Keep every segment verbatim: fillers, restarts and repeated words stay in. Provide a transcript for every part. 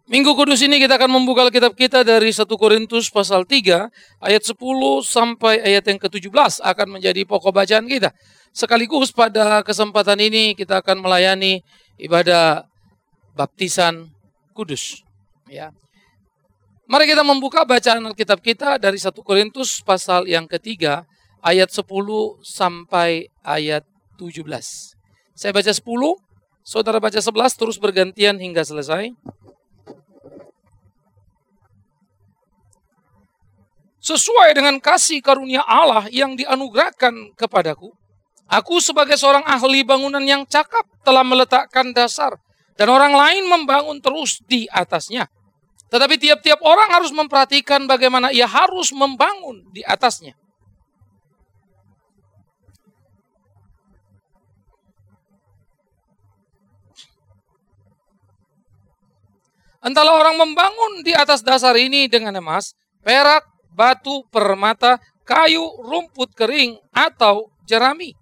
Minggu Kudus ini kita akan membuka Alkitab kita dari satu Korintus pasal tiga ayat sepuluh sampai ayat yang ke tujuh belas akan menjadi pokok bacaan kita. Sekaligus pada kesempatan ini kita akan melayani ibadah baptisan kudus. Ya. Mari kita membuka bacaan Alkitab kita dari satu Korintus pasal yang ketiga ayat sepuluh sampai ayat tujuh belas. Saya baca sepuluh, saudara baca sebelas, terus bergantian hingga selesai. Sesuai dengan kasih karunia Allah yang dianugerahkan kepadaku, aku sebagai seorang ahli bangunan yang cakap telah meletakkan dasar, dan orang lain membangun terus di atasnya. Tetapi tiap-tiap orang harus memperhatikan bagaimana ia harus membangun di atasnya. Entahlah orang membangun di atas dasar ini dengan emas, perak, batu, permata, kayu, rumput kering, atau jerami.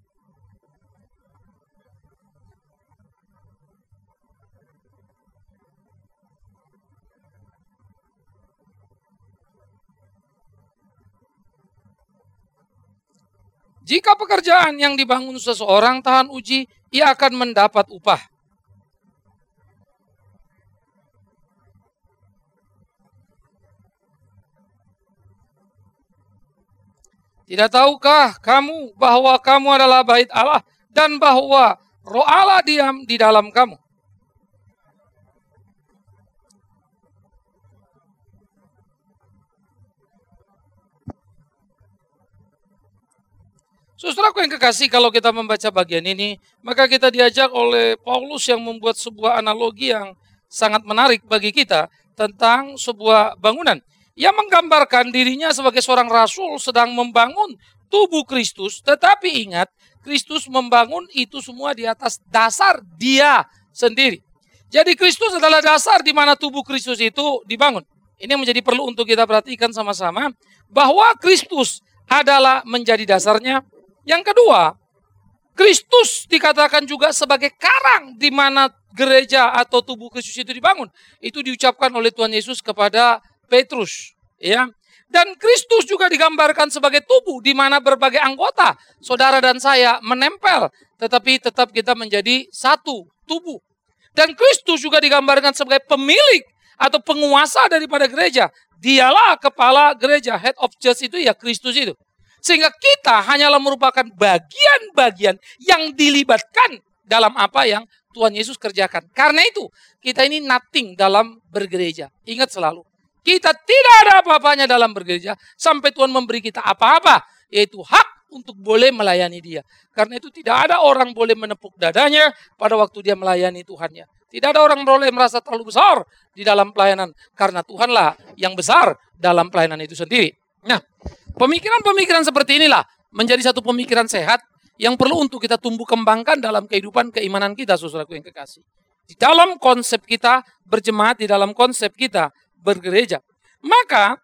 Jika pekerjaan yang dibangun seseorang tahan uji, ia akan mendapat upah. Tidak tahukah kamu bahwa kamu adalah bait Allah dan bahwa Roh Allah diam di dalam kamu? Saudaraku yang kekasih, kalau kita membaca bagian ini, maka kita diajak oleh Paulus yang membuat sebuah analogi yang sangat menarik bagi kita tentang sebuah bangunan. Ia menggambarkan dirinya sebagai seorang rasul sedang membangun tubuh Kristus. Tetapi ingat, Kristus membangun itu semua di atas dasar dia sendiri. Jadi Kristus adalah dasar di mana tubuh Kristus itu dibangun. Ini yang menjadi perlu untuk kita perhatikan sama-sama. Bahwa Kristus adalah menjadi dasarnya. Yang kedua, Kristus dikatakan juga sebagai karang di mana gereja atau tubuh Kristus itu dibangun. Itu diucapkan oleh Tuhan Yesus kepada Petrus, ya. Dan Kristus juga digambarkan sebagai tubuh di mana berbagai anggota saudara dan saya menempel, tetapi tetap kita menjadi satu tubuh. Dan Kristus juga digambarkan sebagai pemilik atau penguasa daripada gereja. Dialah kepala gereja, head of church itu ya Kristus itu. Sehingga kita hanyalah merupakan bagian-bagian yang dilibatkan dalam apa yang Tuhan Yesus kerjakan. Karena itu kita ini nothing dalam bergereja. Ingat selalu. Kita tidak ada apa-apanya dalam bergereja sampai Tuhan memberi kita apa-apa, yaitu hak untuk boleh melayani dia. Karena itu tidak ada orang boleh menepuk dadanya pada waktu dia melayani Tuhannya. Tidak ada orang boleh merasa terlalu besar di dalam pelayanan, karena Tuhanlah yang besar dalam pelayanan itu sendiri. Nah, pemikiran-pemikiran seperti inilah menjadi satu pemikiran sehat yang perlu untuk kita tumbuh kembangkan dalam kehidupan keimanan kita, saudaraku yang kekasih. Di dalam konsep kita berjemaat, di dalam konsep kita bergereja. Maka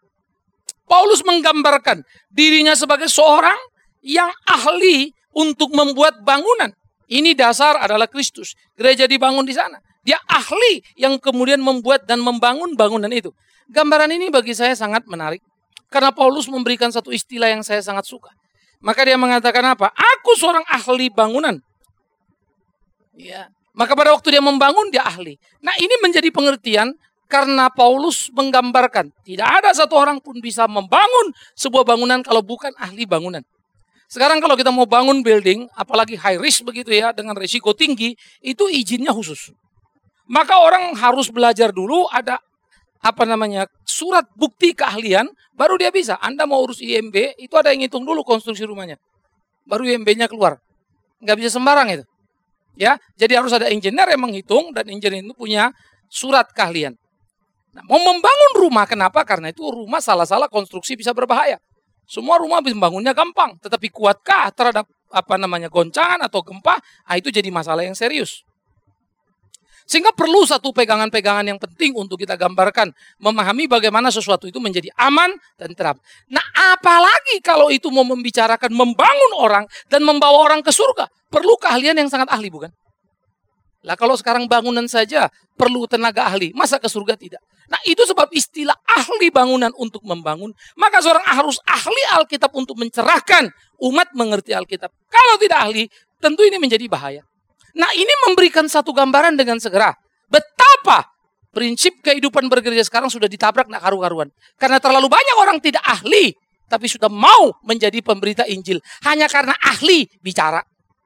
Paulus menggambarkan dirinya sebagai seorang yang ahli untuk membuat bangunan. Ini dasar adalah Kristus. Gereja dibangun di sana. Dia ahli yang kemudian membuat dan membangun bangunan itu. Gambaran ini bagi saya sangat menarik. Karena Paulus memberikan satu istilah yang saya sangat suka. Maka dia mengatakan apa? Aku seorang ahli bangunan. Ya. Maka pada waktu dia membangun, dia ahli. Nah, ini menjadi pengertian karena Paulus menggambarkan tidak ada satu orang pun bisa membangun sebuah bangunan kalau bukan ahli bangunan. Sekarang kalau kita mau bangun building, apalagi high risk begitu ya, dengan risiko tinggi, itu izinnya khusus. Maka orang harus belajar dulu, ada apa namanya surat bukti keahlian, baru dia bisa. Anda mau urus I M B, itu ada yang hitung dulu konstruksi rumahnya. Baru I M B-nya keluar. Nggak bisa sembarang itu. Ya, jadi harus ada engineer yang menghitung, dan engineer itu punya surat keahlian. Nah, mau membangun rumah, kenapa? Karena itu rumah salah-salah konstruksi bisa berbahaya. Semua rumah bisa membangunnya gampang, tetapi kuatkah terhadap apa namanya goncangan atau gempa? Nah, itu jadi masalah yang serius. Sehingga perlu satu pegangan-pegangan yang penting untuk kita gambarkan, memahami bagaimana sesuatu itu menjadi aman dan terang. Nah, apalagi kalau itu mau membicarakan membangun orang dan membawa orang ke surga, perlu keahlian yang sangat ahli, bukan? Lah kalau sekarang bangunan saja perlu tenaga ahli, masa ke surga tidak? Nah itu sebab istilah ahli bangunan untuk membangun, maka seorang harus ahli Alkitab untuk mencerahkan umat mengerti Alkitab. Kalau tidak ahli, tentu ini menjadi bahaya. Nah ini memberikan satu gambaran dengan segera betapa prinsip kehidupan bergereja sekarang sudah ditabrak nak karu-karuan. Karena terlalu banyak orang tidak ahli, tapi sudah mau menjadi pemberita Injil. Hanya karena ahli bicara.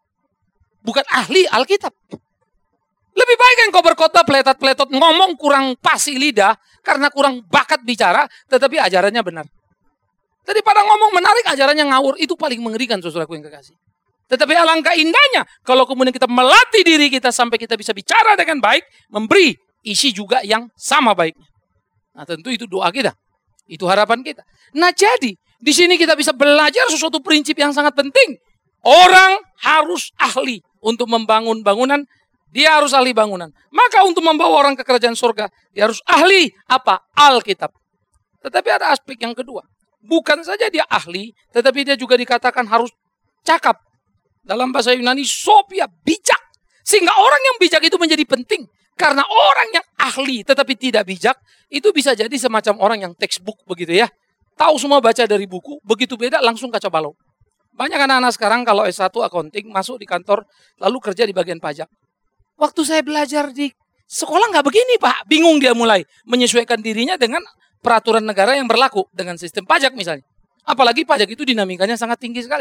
Bukan ahli Alkitab. Lebih baik engkau berkhotbah peletot-peletot, ngomong kurang pasi lidah, karena kurang bakat bicara, tetapi ajarannya benar. Daripada ngomong menarik, ajarannya ngawur, itu paling mengerikan saudaraku yang kekasih. Tetapi alangkah indahnya, kalau kemudian kita melatih diri kita sampai kita bisa bicara dengan baik, memberi isi juga yang sama baiknya. Nah tentu itu doa kita, itu harapan kita. Nah jadi, di sini kita bisa belajar sesuatu prinsip yang sangat penting. Orang harus ahli untuk membangun bangunan. Dia harus ahli bangunan. Maka untuk membawa orang ke kerajaan surga, dia harus ahli apa? Alkitab. Tetapi ada aspek yang kedua. Bukan saja dia ahli, tetapi dia juga dikatakan harus cakap. Dalam bahasa Yunani, sophia, bijak. Sehingga orang yang bijak itu menjadi penting. Karena orang yang ahli tetapi tidak bijak, itu bisa jadi semacam orang yang textbook begitu ya. Tahu semua baca dari buku, begitu beda langsung kacau balau. Banyak anak-anak sekarang kalau S satu accounting masuk di kantor, lalu kerja di bagian pajak. Waktu saya belajar di sekolah nggak begini Pak. Bingung dia mulai menyesuaikan dirinya dengan peraturan negara yang berlaku. Dengan sistem pajak misalnya. Apalagi pajak itu dinamikanya sangat tinggi sekali.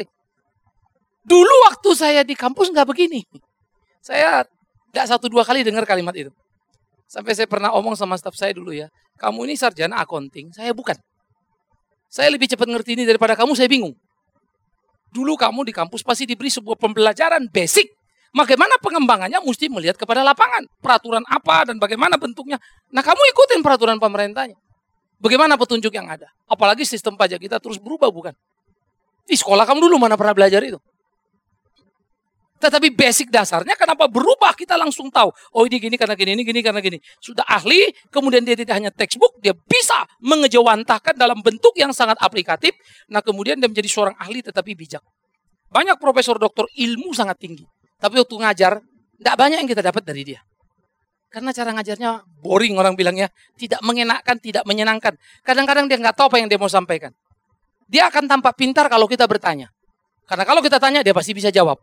Dulu waktu saya di kampus nggak begini. Saya nggak satu dua kali dengar kalimat itu. Sampai saya pernah omong sama staf saya dulu ya. Kamu ini sarjana accounting, saya bukan. Saya lebih cepat ngerti ini daripada kamu, saya bingung. Dulu kamu di kampus pasti diberi sebuah pembelajaran basic. Bagaimana pengembangannya mesti melihat kepada lapangan. Peraturan apa dan bagaimana bentuknya. Nah kamu ikutin peraturan pemerintahnya. Bagaimana petunjuk yang ada. Apalagi sistem pajak kita terus berubah bukan. Di sekolah kamu dulu mana pernah belajar itu. Tetapi basic dasarnya kenapa berubah kita langsung tahu. Oh ini gini karena gini, ini gini karena gini. Sudah ahli, kemudian dia tidak hanya textbook. Dia bisa mengejawantahkan dalam bentuk yang sangat aplikatif. Nah kemudian dia menjadi seorang ahli tetapi bijak. Banyak profesor doktor ilmu sangat tinggi. Tapi waktu ngajar, tidak banyak yang kita dapat dari dia. Karena cara ngajarnya boring orang bilangnya. Tidak mengenakkan, tidak menyenangkan. Kadang-kadang dia nggak tahu apa yang dia mau sampaikan. Dia akan tampak pintar kalau kita bertanya. Karena kalau kita tanya, dia pasti bisa jawab.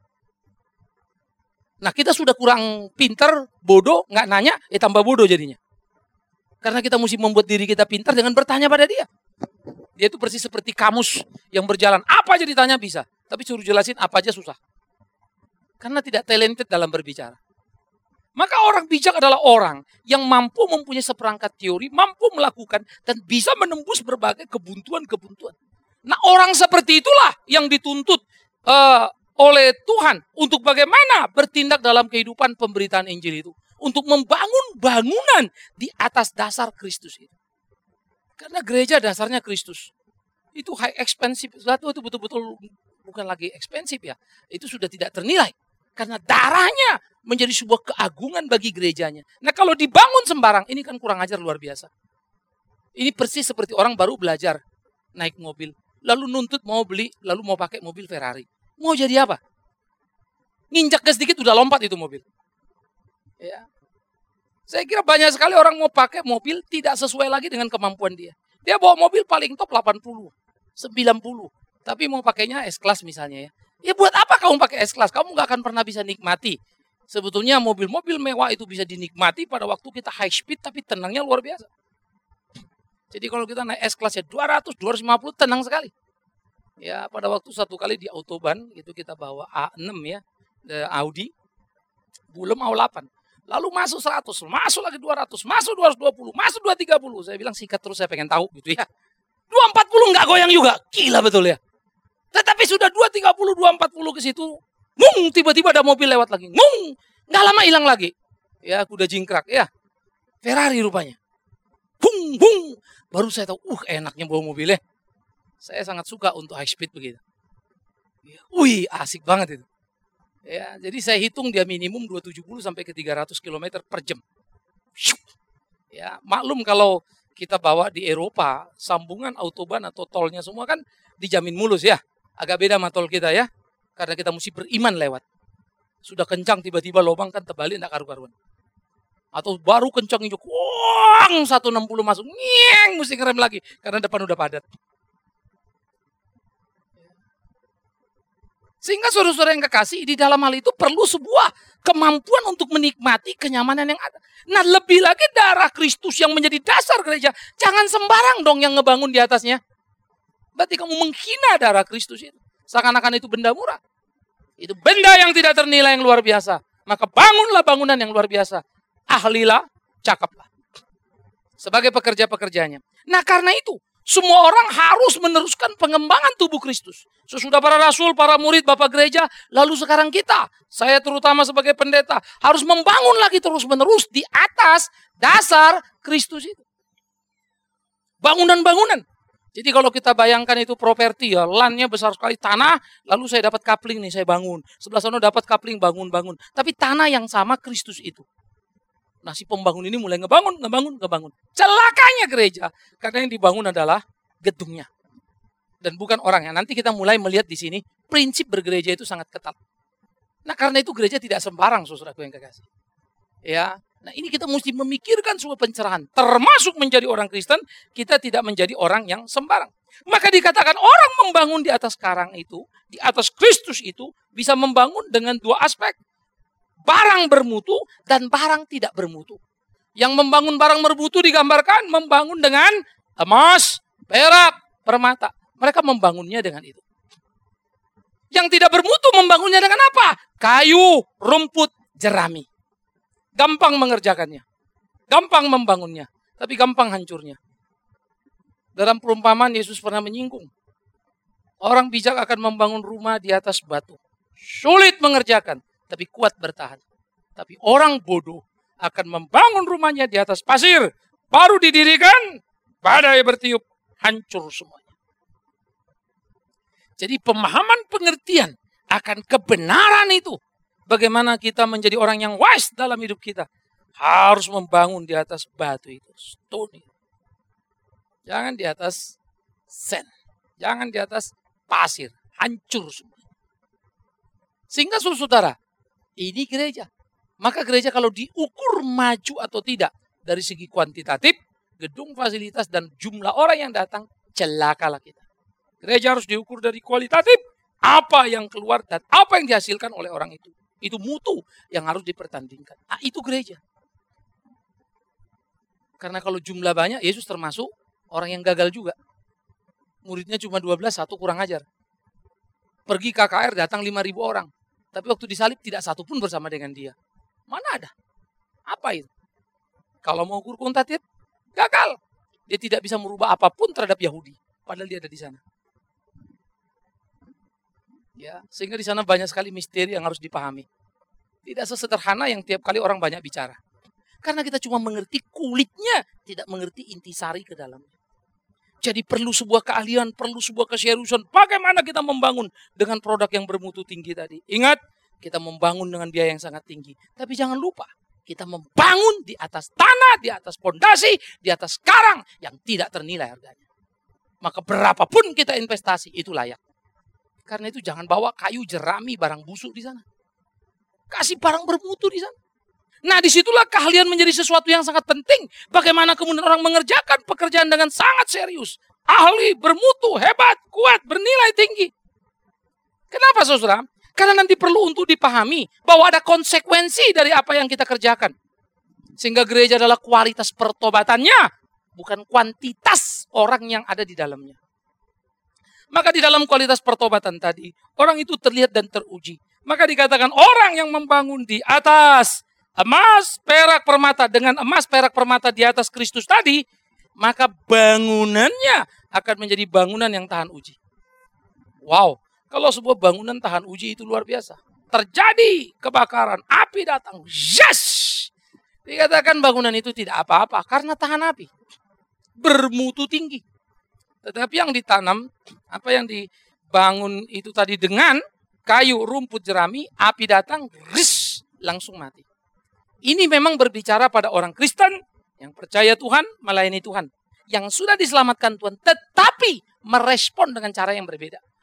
Nah kita sudah kurang pintar, bodoh, nggak nanya, ya tambah bodoh jadinya. Karena kita mesti membuat diri kita pintar dengan bertanya pada dia. Dia itu persis seperti kamus yang berjalan. Apa aja ditanya bisa. Tapi suruh jelasin apa aja susah. Karena tidak talented dalam berbicara. Maka orang bijak adalah orang yang mampu mempunyai seperangkat teori, mampu melakukan, dan bisa menembus berbagai kebuntuan-kebuntuan. Nah orang seperti itulah yang dituntut uh, oleh Tuhan untuk bagaimana bertindak dalam kehidupan pemberitaan Injil itu. Untuk membangun bangunan di atas dasar Kristus itu. Karena gereja dasarnya Kristus. Itu high expensive. Sesuatu itu betul-betul bukan lagi expensive ya. Itu sudah tidak ternilai. Karena darahnya menjadi sebuah keagungan bagi gerejanya. Nah kalau dibangun sembarang, ini kan kurang ajar luar biasa. Ini persis seperti orang baru belajar naik mobil. Lalu nuntut mau beli, lalu mau pakai mobil Ferrari. Mau jadi apa? Nginjak gas sedikit udah lompat itu mobil. Ya. Saya kira banyak sekali orang mau pakai mobil tidak sesuai lagi dengan kemampuan dia. Dia bawa mobil paling top delapan puluh, sembilan puluh. Tapi mau pakainya S-Class misalnya ya. Ya buat apa kamu pakai S-Class? Kamu nggak akan pernah bisa nikmati. Sebetulnya mobil-mobil mewah itu bisa dinikmati pada waktu kita high speed tapi tenangnya luar biasa. Jadi kalau kita naik S-Class ya dua ratus, dua ratus lima puluh tenang sekali. Ya pada waktu satu kali di Autobahn itu kita bawa A enam ya, Audi. Belum A delapan. Lalu masuk seratus, masuk lagi dua ratus, masuk dua ratus dua puluh, masuk dua ratus tiga puluh. Saya bilang sikat terus saya pengen tahu gitu ya. dua ratus empat puluh nggak goyang juga. Gila betul ya. Tetapi sudah dua ratus tiga puluh, dua ratus empat puluh ke situ, mung, tiba-tiba ada mobil lewat lagi. Mung, nggak lama hilang lagi. Ya, kuda jingkrak ya. Ferrari rupanya. Bung, bung. Baru saya tahu, uh enaknya bawa mobilnya. Saya sangat suka untuk high speed begitu. Wih, asik banget itu. Ya, jadi saya hitung dia minimum dua ratus tujuh puluh sampai ke tiga ratus kilometer per jam. Ya, maklum kalau kita bawa di Eropa, sambungan autobahn atau tolnya semua kan dijamin mulus ya. Agak beda sama tol kita ya. Karena kita mesti beriman lewat. Sudah kencang tiba-tiba lubang kan terbalik enggak karu-karuan. Atau baru kencang hijau, wang seratus enam puluh masuk, nyeng, mesti ngerem lagi karena depan udah padat. Sehingga saudara-saudara yang kekasih, di dalam hal itu perlu sebuah kemampuan untuk menikmati kenyamanan yang ada. Nah, lebih lagi darah Kristus yang menjadi dasar gereja. Jangan sembarang dong yang ngebangun di atasnya. Berarti kamu menghina darah Kristus itu. Seakan-akan itu benda murah. Itu benda yang tidak ternilai yang luar biasa. Maka bangunlah bangunan yang luar biasa. Ahlilah, cakaplah. Sebagai pekerja-pekerjanya. Nah, karena itu, semua orang harus meneruskan pengembangan tubuh Kristus. Sesudah para rasul, para murid, bapak gereja, lalu sekarang kita, saya terutama sebagai pendeta, harus membangun lagi terus-menerus di atas dasar Kristus itu. Bangunan-bangunan. Jadi kalau kita bayangkan itu properti ya, landnya besar sekali, tanah, lalu saya dapat kapling nih, saya bangun. Sebelah sana dapat kapling, bangun-bangun. Tapi tanah yang sama Kristus itu. Nah, si pembangun ini mulai ngebangun, ngebangun, ngebangun. Celakanya gereja, karena yang dibangun adalah gedungnya. Dan bukan orangnya. Nanti kita mulai melihat di sini, prinsip bergereja itu sangat ketat. Nah, karena itu gereja tidak sembarang, saudaraku yang kekasih. Ya, nah ini kita mesti memikirkan sebuah pencerahan. Termasuk menjadi orang Kristen, kita tidak menjadi orang yang sembarang. Maka dikatakan orang membangun di atas karang itu, di atas Kristus itu, bisa membangun dengan dua aspek. Barang bermutu dan barang tidak bermutu. Yang membangun barang bermutu digambarkan membangun dengan emas, perak, permata. Mereka membangunnya dengan itu. Yang tidak bermutu membangunnya dengan apa? Kayu, rumput, jerami. Gampang mengerjakannya. Gampang membangunnya. Tapi gampang hancurnya. Dalam perumpamaan Yesus pernah menyinggung. Orang bijak akan membangun rumah di atas batu. Sulit mengerjakan. Tapi kuat bertahan. Tapi orang bodoh akan membangun rumahnya di atas pasir. Baru didirikan, badai bertiup, hancur semuanya. Jadi pemahaman pengertian akan kebenaran itu. Bagaimana kita menjadi orang yang wise dalam hidup kita. Harus membangun di atas batu itu. Stone itu. Jangan di atas sand. Jangan di atas pasir. Hancur semuanya. Sehingga saudara, ini gereja. Maka gereja kalau diukur maju atau tidak dari segi kuantitatif, gedung, fasilitas, dan jumlah orang yang datang, celakalah kita. Gereja harus diukur dari kualitatif, apa yang keluar dan apa yang dihasilkan oleh orang itu. Itu mutu yang harus dipertandingkan. Nah, itu gereja. Karena kalau jumlah banyak, Yesus termasuk orang yang gagal juga. Muridnya cuma dua belas, satu kurang ajar. Pergi K K R datang lima ribu orang. Tapi waktu disalib tidak satu pun bersama dengan dia. Mana ada? Apa itu? Kalau mau ukur kuantitatif, gagal. Dia tidak bisa merubah apapun terhadap Yahudi. Padahal dia ada di sana. Ya, sehingga di sana banyak sekali misteri yang harus dipahami. Tidak sesederhana yang tiap kali orang banyak bicara. Karena kita cuma mengerti kulitnya, tidak mengerti intisari ke dalamnya. Jadi perlu sebuah keahlian, perlu sebuah keseriusan. Bagaimana kita membangun dengan produk yang bermutu tinggi tadi. Ingat, kita membangun dengan biaya yang sangat tinggi. Tapi jangan lupa, kita membangun di atas tanah, di atas pondasi, di atas karang yang tidak ternilai harganya. Maka berapapun kita investasi, itu layak. Karena itu jangan bawa kayu, jerami, barang busuk di sana. Kasih barang bermutu di sana. Nah, disitulah keahlian menjadi sesuatu yang sangat penting. Bagaimana kemudian orang mengerjakan pekerjaan dengan sangat serius. Ahli, bermutu, hebat, kuat, bernilai tinggi. Kenapa, saudara? Karena nanti perlu untuk dipahami bahwa ada konsekuensi dari apa yang kita kerjakan. Sehingga gereja adalah kualitas pertobatannya, bukan kuantitas orang yang ada di dalamnya. Maka di dalam kualitas pertobatan tadi, orang itu terlihat dan teruji. Maka dikatakan orang yang membangun di atas emas, perak, permata, dengan emas, perak, permata di atas Kristus tadi, maka bangunannya akan menjadi bangunan yang tahan uji. Wow, kalau sebuah bangunan tahan uji itu luar biasa. Terjadi kebakaran, api datang, yes! Dikatakan bangunan itu tidak apa-apa karena tahan api. Bermutu tinggi. Tetapi yang ditanam, apa yang dibangun itu tadi dengan kayu, rumput, jerami, api datang, ris, langsung mati. Ini memang berbicara pada orang Kristen yang percaya Tuhan, melayani Tuhan. Yang sudah diselamatkan Tuhan, tetapi merespon dengan cara yang berbeda.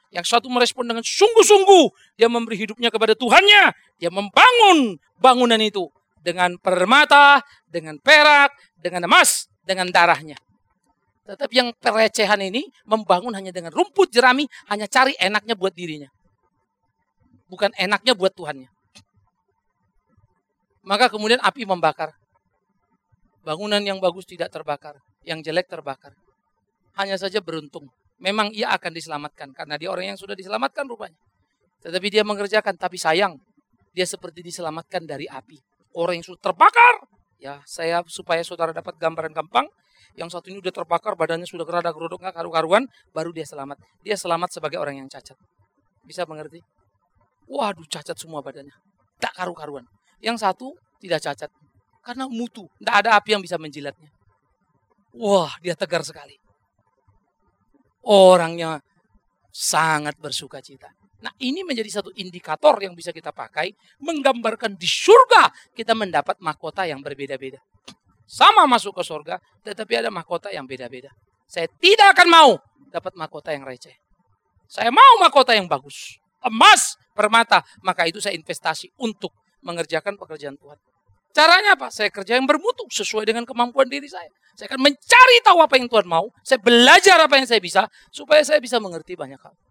Yang satu merespon dengan sungguh-sungguh. Dia memberi hidupnya kepada Tuhannya. Dia membangun bangunan itu. Dengan permata, dengan perak, dengan emas, dengan darahnya. Tetapi yang pelecehan ini membangun hanya dengan rumput jerami. Hanya cari enaknya buat dirinya. Bukan enaknya buat Tuhannya. Maka kemudian api membakar. Bangunan yang bagus tidak terbakar. Yang jelek terbakar. Hanya saja beruntung. Memang ia akan diselamatkan. Karena dia orang yang sudah diselamatkan rupanya. Tetapi dia mengerjakan. Tapi sayang. Dia seperti diselamatkan dari api. Orang yang sudah terbakar. Ya, saya supaya saudara dapat gambaran gampang. Yang satu ini sudah terbakar. Badannya sudah gerada gerodok nggak karu-karuan. Baru dia selamat. Dia selamat sebagai orang yang cacat. Bisa mengerti? Waduh, cacat semua badannya. Tak karu-karuan. Yang satu tidak cacat. Karena mutu. Tidak ada api yang bisa menjilatnya. Wah, dia tegar sekali. Orangnya sangat bersuka cita. Nah, ini menjadi satu indikator yang bisa kita pakai. Menggambarkan di surga kita mendapat mahkota yang berbeda-beda. Sama masuk ke surga, tetapi ada mahkota yang beda-beda. Saya tidak akan mau dapat mahkota yang receh. Saya mau mahkota yang bagus. Emas, permata. Maka itu saya investasi untuk mengerjakan pekerjaan Tuhan. Caranya apa? Saya kerja yang bermutu sesuai dengan kemampuan diri saya. Saya akan mencari tahu apa yang Tuhan mau. Saya belajar apa yang saya bisa. Supaya saya bisa mengerti banyak hal.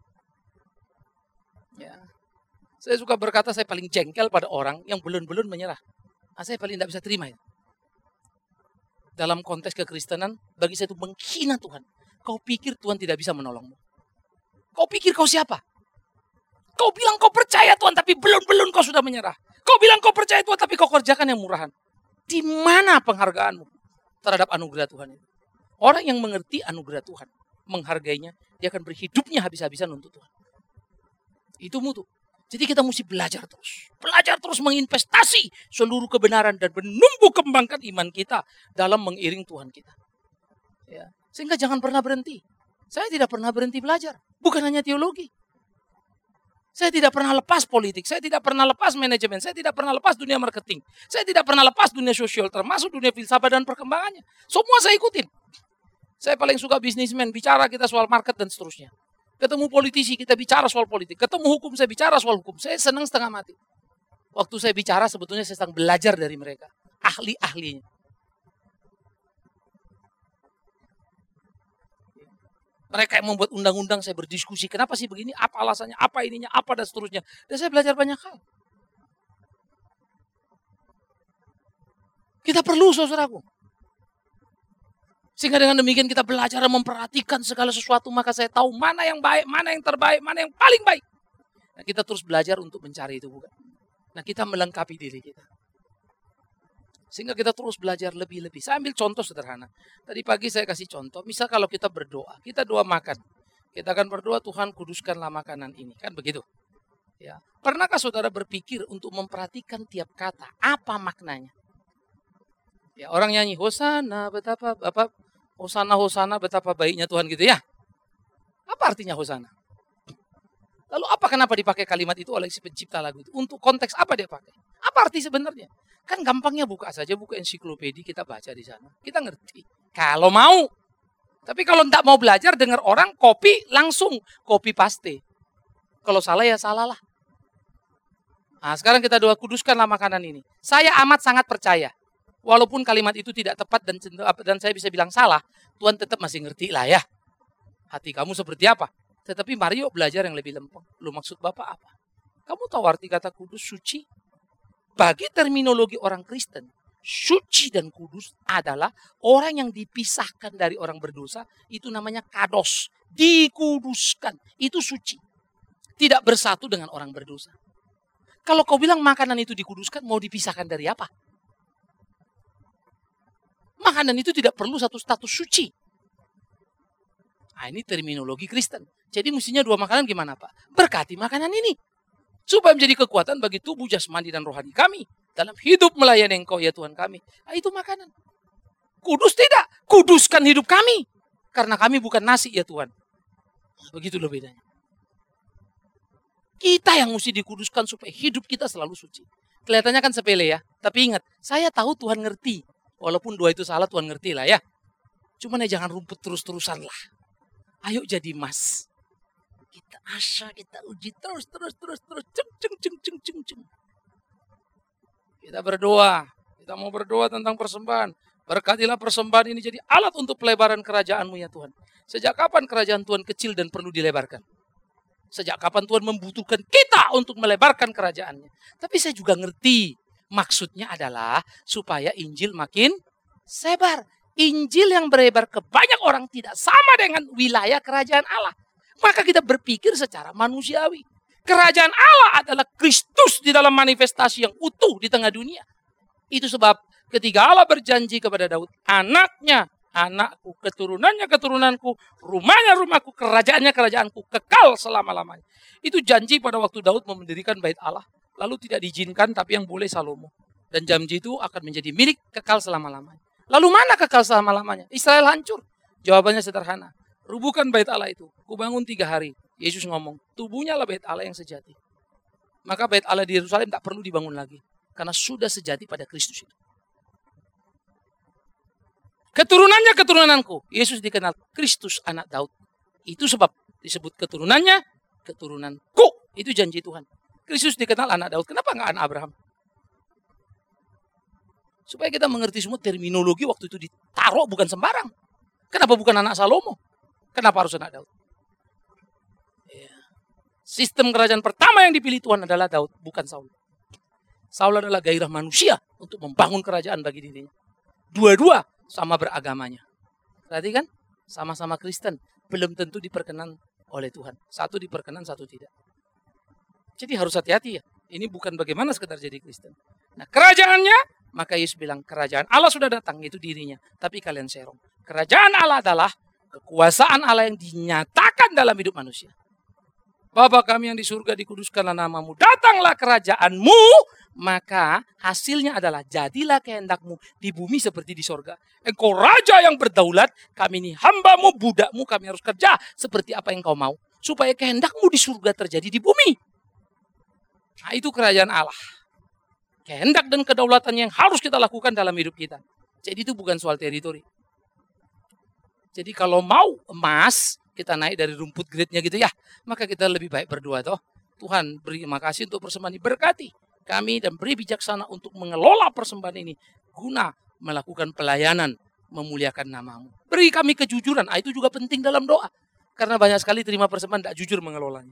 Ya. Saya suka berkata saya paling jengkel pada orang yang belum-belum menyerah. Nah, saya paling tidak bisa terima itu. Dalam konteks kekristenan, bagi saya itu menghina Tuhan. Kau pikir Tuhan tidak bisa menolongmu? Kau pikir kau siapa? Kau bilang kau percaya Tuhan, tapi belum-belum kau sudah menyerah. Kau bilang kau percaya Tuhan, tapi kau kerjakan yang murahan. Di mana penghargaanmu terhadap anugerah Tuhan itu? Orang yang mengerti anugerah Tuhan, menghargainya, dia akan berhidupnya habis-habisan untuk Tuhan. Itu mutu. Jadi kita mesti belajar terus. Belajar terus menginvestasi seluruh kebenaran dan menumbuh kembangkan iman kita dalam mengiring Tuhan kita. Ya. Sehingga jangan pernah berhenti. Saya tidak pernah berhenti belajar. Bukan hanya teologi. Saya tidak pernah lepas politik, saya tidak pernah lepas manajemen, saya tidak pernah lepas dunia marketing. Saya tidak pernah lepas dunia sosial, termasuk dunia filsafat dan perkembangannya. Semua saya ikutin. Saya paling suka bisnismen, bicara kita soal market dan seterusnya. Ketemu politisi, kita bicara soal politik. Ketemu hukum, saya bicara soal hukum. Saya senang setengah mati. Waktu saya bicara, sebetulnya saya sedang belajar dari mereka. Ahli-ahlinya. Mereka yang membuat undang-undang, saya berdiskusi. Kenapa sih begini? Apa alasannya? Apa ininya? Apa dan seterusnya. Dan saya belajar banyak hal. Kita perlu, saudaraku. Sehingga dengan demikian kita belajar memperhatikan segala sesuatu. Maka saya tahu mana yang baik, mana yang terbaik, mana yang paling baik. Nah, kita terus belajar untuk mencari itu, bukan? Nah, kita melengkapi diri kita. Sehingga kita terus belajar lebih-lebih. Saya ambil contoh sederhana. Tadi pagi saya kasih contoh. Misal kalau kita berdoa. Kita doa makan. Kita akan berdoa, Tuhan kuduskanlah makanan ini. Kan begitu. Ya. Pernahkah saudara berpikir untuk memperhatikan tiap kata? Apa maknanya? Ya, orang nyanyi, Hosana, betapa, apa, Hosana, Hosana, betapa baiknya Tuhan gitu ya. Apa artinya Hosana? Lalu apa kenapa dipakai kalimat itu oleh si pencipta lagu itu? Untuk konteks apa dia pakai? Apa arti sebenarnya? Kan gampangnya buka saja, buka ensiklopedi, kita baca di sana. Kita ngerti. Kalau mau. Tapi kalau tidak mau belajar, dengar orang, copy, langsung copy paste. Kalau salah ya salah lah. Nah, sekarang kita doa, kuduskanlah makanan ini. Saya amat sangat percaya. Walaupun kalimat itu tidak tepat dan, dan saya bisa bilang salah, Tuhan tetap masih ngerti lah ya. Hati kamu seperti apa? Tetapi mari yuk belajar yang lebih lempeng. Lu maksud Bapak apa? Kamu tahu arti kata kudus, suci? Bagi terminologi orang Kristen, suci dan kudus adalah orang yang dipisahkan dari orang berdosa. Itu namanya kados. Dikuduskan. Itu suci. Tidak bersatu dengan orang berdosa. Kalau kau bilang makanan itu dikuduskan, mau dipisahkan dari apa? Makanan itu tidak perlu satu status suci. Nah, ini terminologi Kristen. Jadi mestinya dua makanan gimana Pak? Berkati makanan ini. Supaya menjadi kekuatan bagi tubuh jasmani dan rohani kami. Dalam hidup melayani Engkau ya Tuhan kami. Nah, itu makanan. Kudus tidak. Kuduskan hidup kami. Karena kami bukan nasi ya Tuhan. Begitu loh bedanya. Kita yang mesti dikuduskan supaya hidup kita selalu suci. Kelihatannya kan sepele ya. Tapi ingat, saya tahu Tuhan ngerti. Walaupun dua itu salah, Tuhan ngerti lah ya. Cuman ya jangan rumput terus-terusan lah. Ayo jadi emas. Kita asa, kita uji terus, terus, terus, terus. Ceng, ceng, ceng, ceng, ceng, ceng. Kita berdoa. Kita mau berdoa tentang persembahan. Berkatilah persembahan ini jadi alat untuk pelebaran kerajaan-Mu ya Tuhan. Sejak kapan kerajaan Tuhan kecil dan perlu dilebarkan? Sejak kapan Tuhan membutuhkan kita untuk melebarkan kerajaannya? Tapi saya juga ngerti. Maksudnya adalah supaya Injil makin sebar. Injil yang berebar ke banyak orang tidak sama dengan wilayah kerajaan Allah. Maka kita berpikir secara manusiawi. Kerajaan Allah adalah Kristus di dalam manifestasi yang utuh di tengah dunia. Itu sebab ketika Allah berjanji kepada Daud, anaknya, anakku, keturunannya, keturunanku, rumahnya, rumahku, kerajaannya, kerajaanku, kekal selama-lamanya. Itu janji pada waktu Daud mau mendirikan bait Allah. Lalu tidak diizinkan, tapi yang boleh Salomo. Dan janji itu akan menjadi milik kekal selama-lamanya. Lalu mana kekal selama-lamanya? Israel hancur. Jawabannya sederhana. Rubuhkan bait Allah itu. Kubangun tiga hari. Yesus ngomong, tubuhnya lah bait Allah yang sejati. Maka bait Allah di Yerusalem tak perlu dibangun lagi. Karena sudah sejati pada Kristus itu. Keturunannya keturunanku. Yesus dikenal Kristus anak Daud. Itu sebab disebut keturunannya keturunanku. Itu janji Tuhan. Kristus dikenal anak Daud. Kenapa enggak anak Abraham? Supaya kita mengerti semua terminologi waktu itu ditaruh bukan sembarang. Kenapa bukan anak Salomo? Kenapa harus anak Daud? Ya. Sistem kerajaan pertama yang dipilih Tuhan adalah Daud, bukan Saul. Saul adalah gairah manusia untuk membangun kerajaan bagi dirinya. Dua-dua sama beragamanya. Berarti kan? Sama-sama Kristen. Belum tentu diperkenan oleh Tuhan. Satu diperkenan, satu tidak. Jadi harus hati-hati ya. Ini bukan bagaimana sekedar jadi Kristen. Nah kerajaannya, maka Yesus bilang kerajaan Allah sudah datang, itu dirinya. Tapi kalian serong. Kerajaan Allah adalah kekuasaan Allah yang dinyatakan dalam hidup manusia. Bapa kami yang di surga, dikuduskanlah namamu. Datanglah kerajaanmu, maka hasilnya adalah jadilah kehendakmu di bumi seperti di surga. Engkau raja yang berdaulat, kami ini hambamu, budakmu, kami harus kerja seperti apa yang kau mau. Supaya kehendakmu di surga terjadi di bumi. Nah itu kerajaan Allah. Kehendak dan kedaulatan yang harus kita lakukan dalam hidup kita. Jadi itu bukan soal teritori. Jadi kalau mau emas, kita naik dari rumput grade-nya gitu ya. Maka kita lebih baik berdoa toh. Tuhan beri makasih untuk persembahan ini. Berkati kami dan beri bijaksana untuk mengelola persembahan ini. Guna melakukan pelayanan, memuliakan namamu. Beri kami kejujuran. Ah, itu juga penting dalam doa. Karena banyak sekali terima persembahan tidak jujur mengelolanya.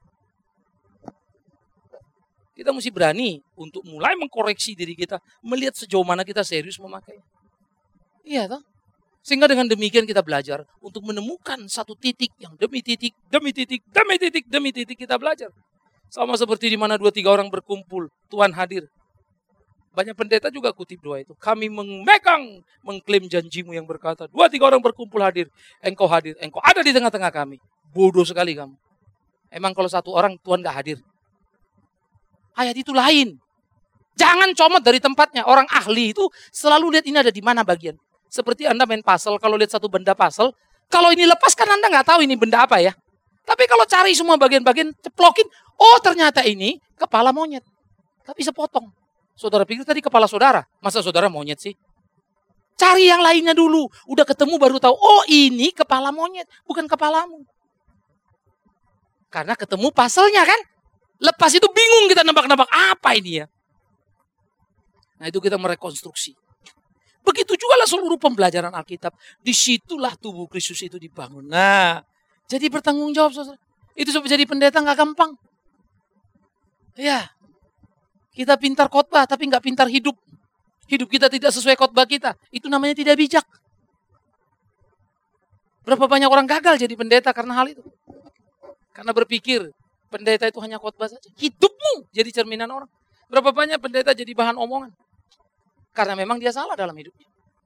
Kita mesti berani untuk mulai mengkoreksi diri kita. Melihat sejauh mana kita serius memakai. Iya toh. Sehingga dengan demikian kita belajar untuk menemukan satu titik yang demi titik, demi titik, demi titik, demi titik kita belajar. Sama seperti di mana dua tiga orang berkumpul, Tuhan hadir. Banyak pendeta juga kutip doa itu. Kami memegang, mengklaim janjimu yang berkata, dua tiga orang berkumpul hadir, engkau hadir, engkau ada di tengah-tengah kami. Bodoh sekali kamu. Emang kalau satu orang Tuhan gak hadir? Ayat itu lain. Jangan comot dari tempatnya. Orang ahli itu selalu lihat ini ada di mana bagian. Seperti Anda main puzzle, kalau lihat satu benda puzzle, kalau ini lepas kan Anda nggak tahu ini benda apa ya. Tapi kalau cari semua bagian-bagian, ceplokin, oh ternyata ini kepala monyet. Tapi sepotong. Saudara pikir tadi kepala saudara, masa saudara monyet sih? Cari yang lainnya dulu. Udah ketemu baru tahu, oh ini kepala monyet, bukan kepalamu. Karena ketemu puzzle-nya kan. Lepas itu bingung kita nebak-nebak apa ini ya. Nah itu kita merekonstruksi. Begitu juga lah seluruh pembelajaran Alkitab. Disitulah tubuh Kristus itu dibangun. Nah, jadi bertanggung jawab saudara. Itu supaya jadi pendeta gak gampang. Ya, kita pintar khotbah tapi gak pintar hidup. Hidup kita tidak sesuai khotbah kita. Itu namanya tidak bijak. Berapa banyak orang gagal jadi pendeta karena hal itu. Karena berpikir pendeta itu hanya khotbah saja. Hidupmu jadi cerminan orang. Berapa banyak pendeta jadi bahan omongan. Karena memang dia salah dalam hidupnya.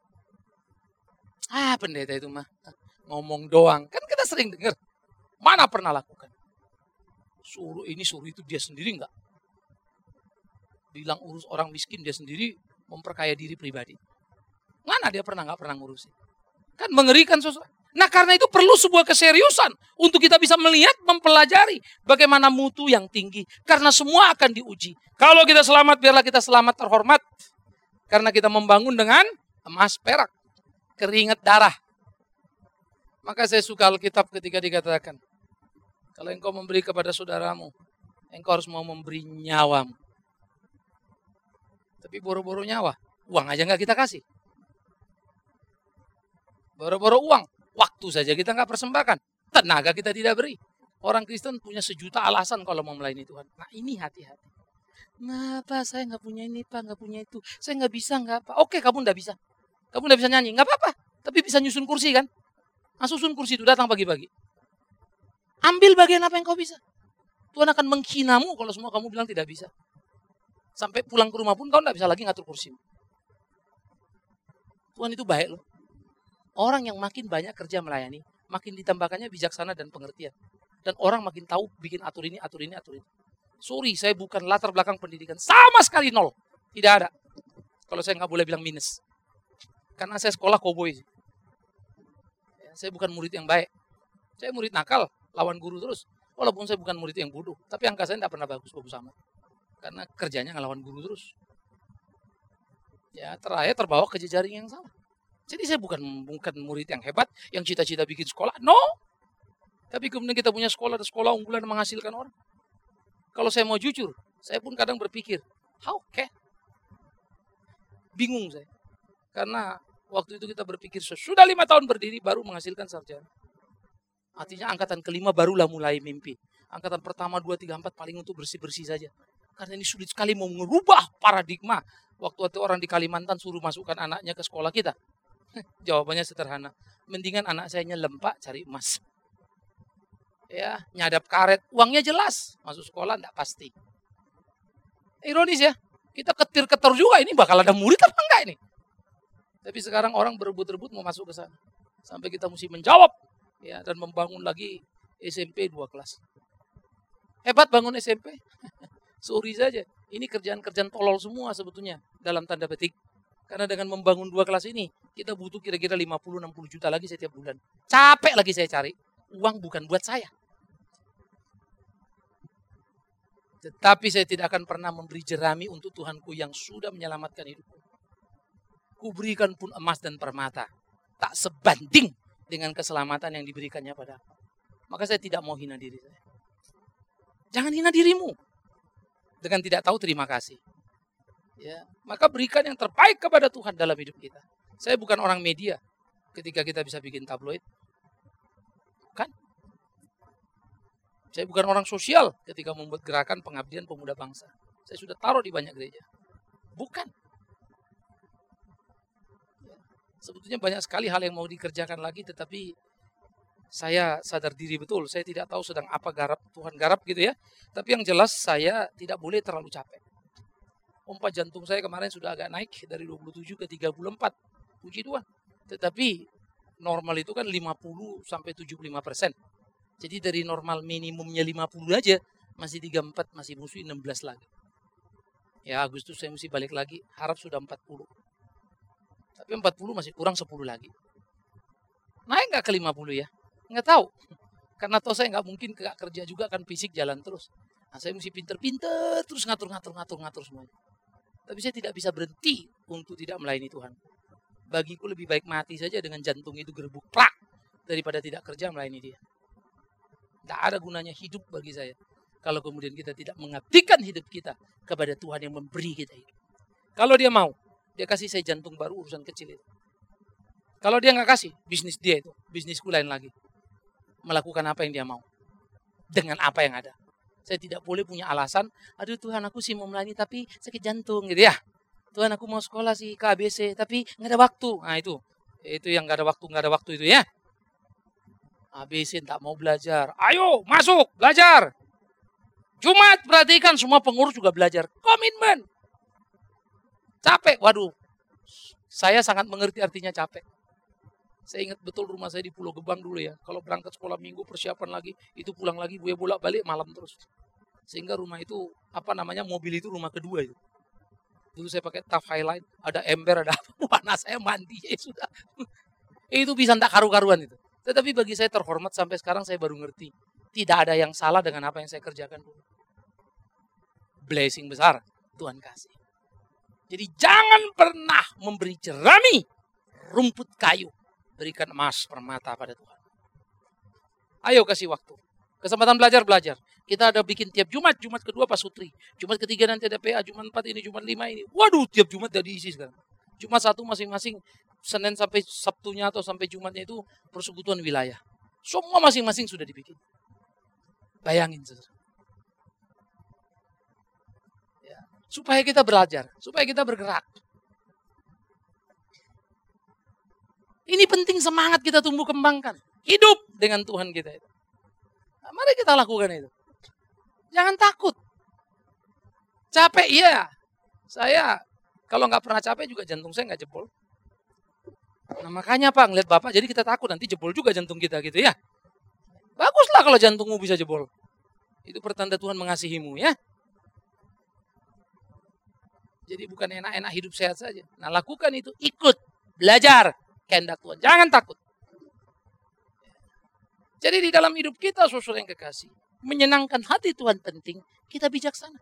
Ah pendeta itu mah ngomong doang. Kan kita sering dengar. Mana pernah lakukan. Suruh ini suruh itu dia sendiri enggak. Bilang urus orang miskin dia sendiri memperkaya diri pribadi. Mana dia pernah enggak pernah ngurusin. Kan mengerikan saudara. Nah karena itu perlu sebuah keseriusan. Untuk kita bisa melihat, mempelajari. Bagaimana mutu yang tinggi. Karena semua akan diuji. Kalau kita selamat, biarlah kita selamat terhormat. Karena kita membangun dengan emas, perak, keringat, darah. Maka saya suka Alkitab ketika dikatakan, Kalau engkau memberi kepada saudaramu, engkau harus mau memberi nyawamu. Tapi boro-boro nyawa, uang aja nggak kita kasih. Boro-boro uang, waktu saja kita nggak persembahkan, tenaga kita tidak beri. Orang Kristen punya sejuta alasan kalau mau melayani Tuhan. Nah ini hati-hati. Nah Pak, saya nggak punya ini Pak, nggak punya itu. Saya nggak bisa, nggak apa. Oke, kamu nggak bisa. Kamu nggak bisa nyanyi, nggak apa-apa. Tapi bisa nyusun kursi kan? Nah, susun kursi itu datang pagi-pagi. Ambil bagian apa yang kau bisa. Tuhan akan menghinamu kalau semua kamu bilang tidak bisa. Sampai pulang ke rumah pun kau nggak bisa lagi ngatur kursi. Tuhan itu baik loh. Orang yang makin banyak kerja melayani, makin ditambahkannya bijaksana dan pengertian. Dan orang makin tahu bikin atur ini, atur ini, atur ini. Sorry, saya bukan latar belakang pendidikan. Sama sekali nol. Tidak ada. Kalau saya nggak boleh bilang minus. Karena saya sekolah koboi. Ya, saya bukan murid yang baik. Saya murid nakal, lawan guru terus. Walaupun saya bukan murid yang bodoh. Tapi angka saya tidak pernah bagus-bagus amat. Karena kerjanya ngelawan guru terus. Ya, terakhir terbawa ke jejaring yang salah. Jadi saya bukan bukan murid yang hebat, yang cita-cita bikin sekolah. No. Tapi kemudian kita punya sekolah, ada sekolah unggulan menghasilkan orang. Kalau saya mau jujur, saya pun kadang berpikir, how can? Bingung saya. Karena waktu itu kita berpikir, sudah lima tahun berdiri baru menghasilkan sarjana. Artinya angkatan kelima barulah mulai mimpi. Angkatan pertama, dua, tiga, empat paling untuk bersih-bersih saja. Karena ini sulit sekali mau merubah paradigma. Waktu itu orang di Kalimantan suruh masukkan anaknya ke sekolah kita. Jawabannya sederhana. Mendingan anak saya nyelam Pak, cari emas. Ya, nyadap karet, uangnya jelas, masuk sekolah enggak pasti. Ironis ya, kita ketir-ketir juga ini bakal ada murid apa enggak ini. Tapi sekarang orang berebut-rebut mau masuk ke sana. Sampai kita mesti menjawab ya dan membangun lagi S M P dua kelas. Hebat bangun S M P. Sorry saja, ini kerjaan-kerjaan tolol semua sebetulnya dalam tanda petik. Karena dengan membangun dua kelas ini, kita butuh kira-kira lima puluh sampai enam puluh juta lagi setiap bulan. Capek lagi saya cari. Uang bukan buat saya. Tetapi saya tidak akan pernah memberi jerami untuk Tuhanku yang sudah menyelamatkan hidupku. Kuberikan pun emas dan permata. Tak sebanding dengan keselamatan yang diberikannya padaku. Maka saya tidak mau hina diri saya. Jangan hina dirimu. Dengan tidak tahu terima kasih. Ya, maka berikan yang terbaik kepada Tuhan dalam hidup kita. Saya bukan orang media ketika kita bisa bikin tabloid. Kan? Saya bukan orang sosial ketika membuat gerakan pengabdian pemuda bangsa. Saya sudah taruh di banyak gereja. Bukan. Sebetulnya banyak sekali hal yang mau dikerjakan lagi, tetapi saya sadar diri betul. Saya tidak tahu sedang apa garap Tuhan garap gitu ya. Tapi yang jelas saya tidak boleh terlalu capek. Pompa jantung saya kemarin sudah agak naik dari dua puluh tujuh ke tiga puluh empat. Puji Tuhan. Tetapi normal itu kan lima puluh sampai tujuh puluh lima persen. Jadi dari normal minimumnya lima puluh aja, masih tiga puluh empat, masih musuh enam belas lagi. Ya Agustus saya mesti balik lagi, harap sudah empat puluh. Tapi empat puluh masih kurang sepuluh lagi. Naik nggak ke lima puluh ya? Nggak tahu. Karena toh saya nggak mungkin gak kerja juga kan fisik jalan terus. Nah, saya mesti pinter-pinter terus ngatur-ngatur-ngatur-ngatur semuanya. Tapi saya tidak bisa berhenti untuk tidak melayani Tuhan. Bagiku lebih baik mati saja dengan jantung itu gerbuk plak daripada tidak kerja melayani Dia. Tidak ada gunanya hidup bagi saya kalau kemudian kita tidak mengabdikan hidup kita kepada Tuhan yang memberi kita hidup. Kalau Dia mau, Dia kasih saya jantung baru urusan kecil itu. Kalau Dia nggak kasih, bisnis Dia itu, bisnisku lain lagi. Melakukan apa yang Dia mau dengan apa yang ada. Saya tidak boleh punya alasan, aduh Tuhan aku sih mau melayani tapi sakit jantung gitu ya. Tuhan aku mau sekolah sih K B C tapi nggak ada waktu. Nah itu, itu yang nggak ada waktu nggak ada waktu itu ya. A B C tak mau belajar. Ayo masuk belajar. Jumat perhatikan semua pengurus juga belajar. Komitmen. Capek. Waduh. Saya sangat mengerti artinya capek. Saya ingat betul rumah saya di Pulau Gebang dulu ya. Kalau berangkat sekolah minggu persiapan lagi. Itu pulang lagi gue bolak balik malam terus. Sehingga rumah itu apa namanya mobil itu rumah kedua itu. Dulu saya pakai Tough Highline. Ada ember ada apa. Warna saya mandi ya sudah. Itu bisa tak karu-karuan itu. Tetapi bagi saya terhormat sampai sekarang saya baru ngerti. Tidak ada yang salah dengan apa yang saya kerjakan dulu. Blessing besar Tuhan kasih. Jadi jangan pernah memberi jerami rumput kayu. Berikan emas permata pada Tuhan. Ayo kasih waktu. Kesempatan belajar, belajar. Kita ada bikin tiap Jumat, Jumat kedua Pak Sutri. Jumat ketiga nanti ada P A, Jumat empat ini, Jumat lima ini. Waduh, tiap Jumat udah diisi sekarang. Jumat satu masing-masing, Senin sampai Sabtunya atau sampai Jumatnya itu persekutuan wilayah. Semua masing-masing sudah dibikin. Bayangin, saudara. Ya. Supaya kita belajar, supaya kita bergerak. Ini penting semangat kita tumbuh kembangkan. Hidup dengan Tuhan kita itu. Nah, mari kita lakukan itu. Jangan takut. Capek, iya. Saya kalau nggak pernah capek juga jantung saya nggak jebol. Nah makanya Pak, ngeliat Bapak jadi kita takut nanti jebol juga jantung kita gitu ya. Baguslah kalau jantungmu bisa jebol. Itu pertanda Tuhan mengasihimu ya. Jadi bukan enak-enak hidup sehat saja. Nah lakukan itu, ikut, belajar kehendak Tuhan. Jangan takut. Jadi di dalam hidup kita, saudara yang kekasih, menyenangkan hati Tuhan penting, kita bijaksana.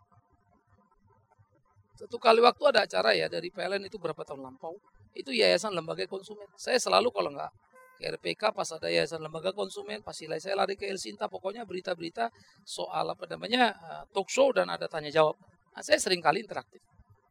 Satu kali waktu ada acara ya dari P L N itu berapa tahun lampau, itu Yayasan Lembaga Konsumen. Saya selalu kalau nggak ke R P K pas ada Yayasan Lembaga Konsumen, pasti saya lari ke El Sinta, pokoknya berita-berita soal apa namanya talk show dan ada tanya jawab. Nah, saya sering kali interaktif.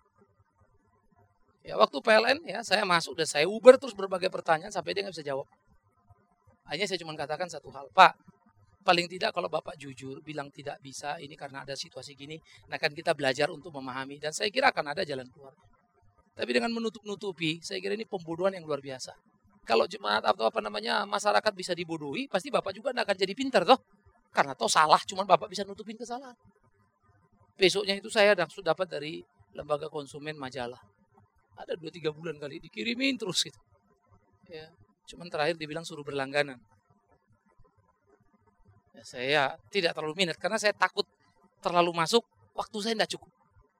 Ya waktu P L N ya saya masuk dan saya uber terus berbagai pertanyaan sampai dia nggak bisa jawab. Hanya saya cuma katakan satu hal, Pak, paling tidak kalau Bapak jujur bilang tidak bisa ini karena ada situasi gini, nah kan kita belajar untuk memahami dan saya kira akan ada jalan keluar. Tapi dengan menutup-nutupi, saya kira ini pembodohan yang luar biasa. Kalau jemaat atau apa namanya masyarakat bisa dibodohi, pasti Bapak juga tidak akan jadi pintar toh. Karena toh salah, cuma Bapak bisa nutupin kesalahan. Besoknya itu saya sudah dapat dari Lembaga Konsumen majalah. Ada dua tiga bulan kali dikirimin terus gitu. Ya. Cuman terakhir dibilang suruh berlangganan. Ya, saya tidak terlalu minat karena saya takut terlalu masuk, waktu saya tidak cukup.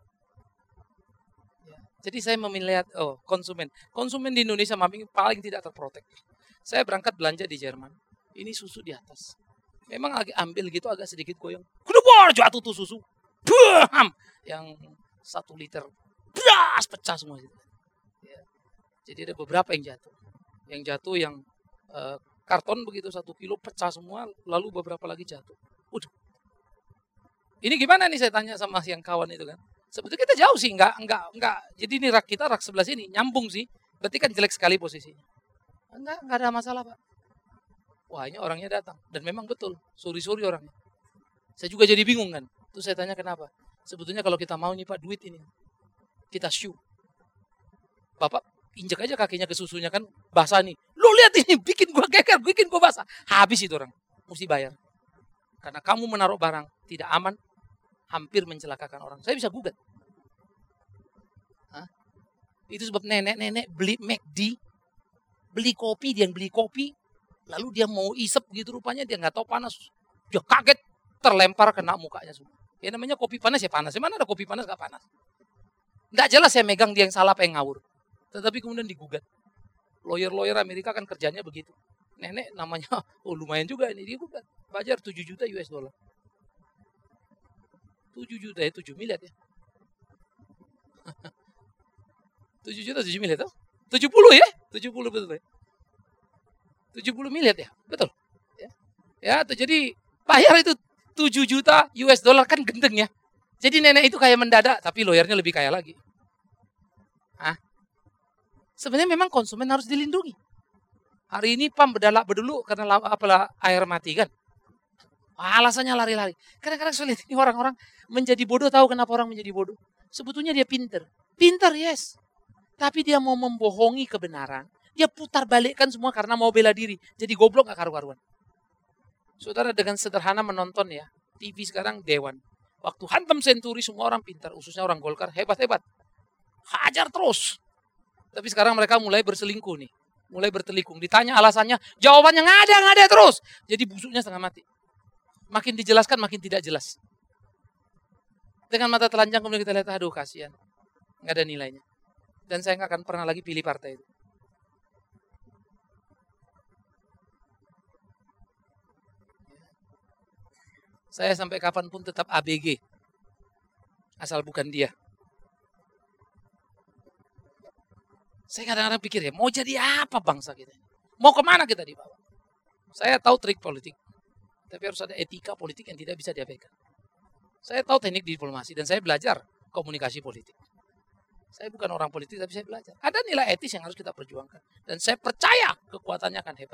Ya, jadi saya memilih oh konsumen, konsumen di Indonesia paling tidak terprotek. Saya berangkat belanja di Jerman, ini susu di atas. Memang agak ambil gitu agak sedikit goyang. Kenapa jatuh tuh susu? Bam! Yang satu liter, bras pecah semua. Ya. Jadi ada beberapa yang jatuh. Yang jatuh yang uh, karton begitu satu kilo pecah semua, lalu beberapa lagi jatuh. Udah. Ini gimana nih saya tanya sama yang kawan itu kan. Sebetulnya kita jauh sih, enggak, enggak, enggak. Jadi ini rak kita rak sebelah sini nyambung sih. Berarti kan jelek sekali posisinya. Enggak, enggak ada masalah Pak. Wah ini orangnya datang dan memang betul suri-suri orangnya. Saya juga jadi bingung kan. Terus saya tanya kenapa. Sebetulnya kalau kita mau nih Pak duit ini, kita shoe. Bapak injek aja kakinya ke susunya kan basah nih. Lo lihat ini bikin gua geger, bikin gua basah. Habis itu orang, mesti bayar. Karena kamu menaruh barang tidak aman, hampir mencelakakan orang. Saya bisa gugat. Hah? Itu sebab nenek-nenek beli McD, beli kopi, dia yang beli kopi, lalu dia mau isep gitu rupanya dia nggak tahu panas. Dia kaget, terlempar kena mukanya semua. Ya namanya kopi panas ya panas. Mana ada kopi panas nggak panas? Nggak jelas saya megang dia yang salah apa yang ngawur. Tetapi kemudian digugat. Lawyer-lawyer Amerika kan kerjanya begitu. Nenek namanya, oh lumayan juga ini. Dia gugat. Bayar tujuh juta U S dollar. tujuh juta ya, tujuh miliar ya. tujuh juta, tujuh miliar tuh. tujuh puluh ya? tujuh puluh betul ya? tujuh puluh miliar ya? Betul. Ya, ya tuh, jadi bayar itu tujuh juta U S dollar kan gendeng ya. Jadi nenek itu kayak mendadak, tapi lawyernya lebih kaya lagi. Hah? Sebenarnya memang konsumen harus dilindungi. Hari ini P A M berdalak berdulu karena apalah air mati kan. Alasannya lari-lari. Kadang-kadang saya lihat ini orang-orang menjadi bodoh, tahu kenapa orang menjadi bodoh? Sebetulnya dia pinter. Pinter yes. Tapi dia mau membohongi kebenaran. Dia putar balikkan semua karena mau bela diri. Jadi goblok gak karu-karuan. Saudara dengan sederhana menonton ya. T V sekarang dewan. Waktu hantam senturi semua orang pintar. Khususnya orang Golkar hebat-hebat. Hajar terus. Tapi sekarang mereka mulai berselingkuh nih. Mulai bertelikung. Ditanya alasannya. Jawabannya nggak ada, nggak ada terus. Jadi busuknya setengah mati. Makin dijelaskan makin tidak jelas. Dengan mata telanjang kemudian kita lihat. Aduh kasihan. Nggak ada nilainya. Dan saya nggak akan pernah lagi pilih partai itu. Saya sampai kapanpun tetap A B G. Asal bukan dia. Saya kadang-kadang pikir ya, mau jadi apa bangsa kita? Mau kemana kita dibawa? Saya tahu trik politik. Tapi harus ada etika politik yang tidak bisa diabaikan. Saya tahu teknik diplomasi dan saya belajar komunikasi politik. Saya bukan orang politik tapi saya belajar. Ada nilai etis yang harus kita perjuangkan. Dan saya percaya kekuatannya akan hebat.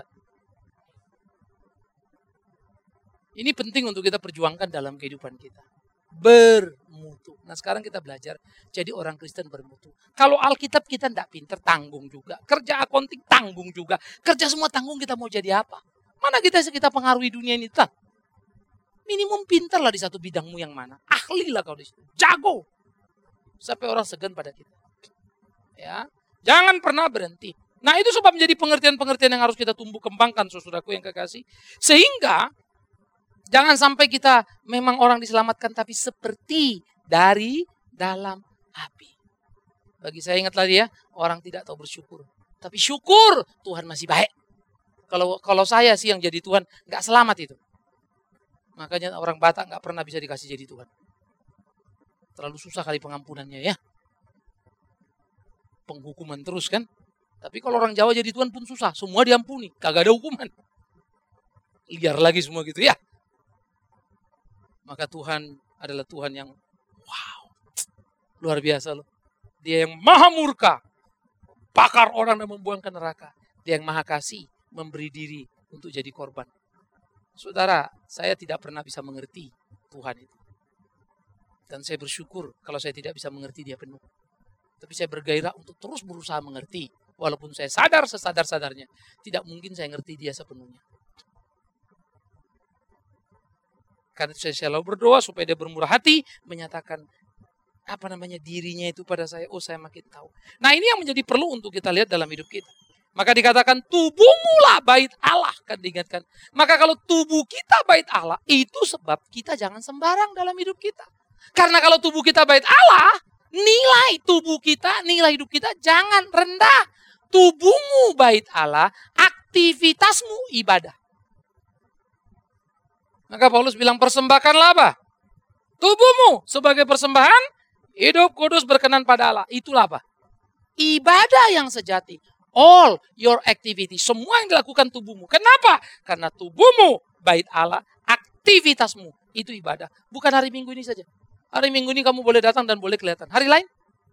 Ini penting untuk kita perjuangkan dalam kehidupan kita. Bermutu. Nah sekarang kita belajar jadi orang Kristen bermutu. Kalau Alkitab kita tidak pinter, tanggung juga. Kerja akunting tanggung juga. Kerja semua tanggung, kita mau jadi apa? Mana kita kita pengaruhi dunia ini? Tak. Minimum pintar lah di satu bidangmu yang mana. Ahli lah kau di situ. Jago. Sampai orang segan pada kita. Ya, jangan pernah berhenti. Nah itu sebab menjadi pengertian-pengertian yang harus kita tumbuh kembangkan, saudaraku yang kekasih. Sehingga jangan sampai kita memang orang diselamatkan tapi seperti dari dalam api. Bagi saya ingat lagi ya, orang tidak tahu bersyukur. Tapi syukur Tuhan masih baik. Kalau kalau saya sih yang jadi Tuhan, nggak selamat itu. Makanya orang Batak nggak pernah bisa dikasih jadi Tuhan. Terlalu susah kali pengampunannya ya. Penghukuman terus kan. Tapi kalau orang Jawa jadi Tuhan pun susah. Semua diampuni, kagak ada hukuman. Liar lagi semua gitu ya. Maka Tuhan adalah Tuhan yang wow, luar biasa loh. Dia yang maha murka, bakar orang dan membuang ke neraka. Dia yang maha kasih, memberi diri untuk jadi korban. Saudara, saya tidak pernah bisa mengerti Tuhan itu. Dan saya bersyukur kalau saya tidak bisa mengerti dia penuh. Tapi saya bergairah untuk terus berusaha mengerti. Walaupun saya sadar sesadar-sadarnya, tidak mungkin saya ngerti dia sepenuhnya. Karena itu saya selalu berdoa supaya dia bermurah hati, menyatakan apa namanya dirinya itu pada saya. Oh, saya makin tahu. Nah, ini yang menjadi perlu untuk kita lihat dalam hidup kita. Maka dikatakan tubuhmu lah bait Allah, kan diingatkan. Maka kalau tubuh kita bait Allah, itu sebab kita jangan sembarang dalam hidup kita. Karena kalau tubuh kita bait Allah, nilai tubuh kita, nilai hidup kita jangan rendah. Tubuhmu bait Allah, aktivitasmu ibadah. Maka Paulus bilang persembahkanlah apa? Tubuhmu sebagai persembahan, hidup kudus berkenan pada Allah. Itulah apa? Ibadah yang sejati. All your activity. Semua yang dilakukan tubuhmu. Kenapa? Karena tubuhmu bait Allah, aktivitasmu itu ibadah. Bukan hari Minggu ini saja. Hari Minggu ini kamu boleh datang dan boleh kelihatan. Hari lain?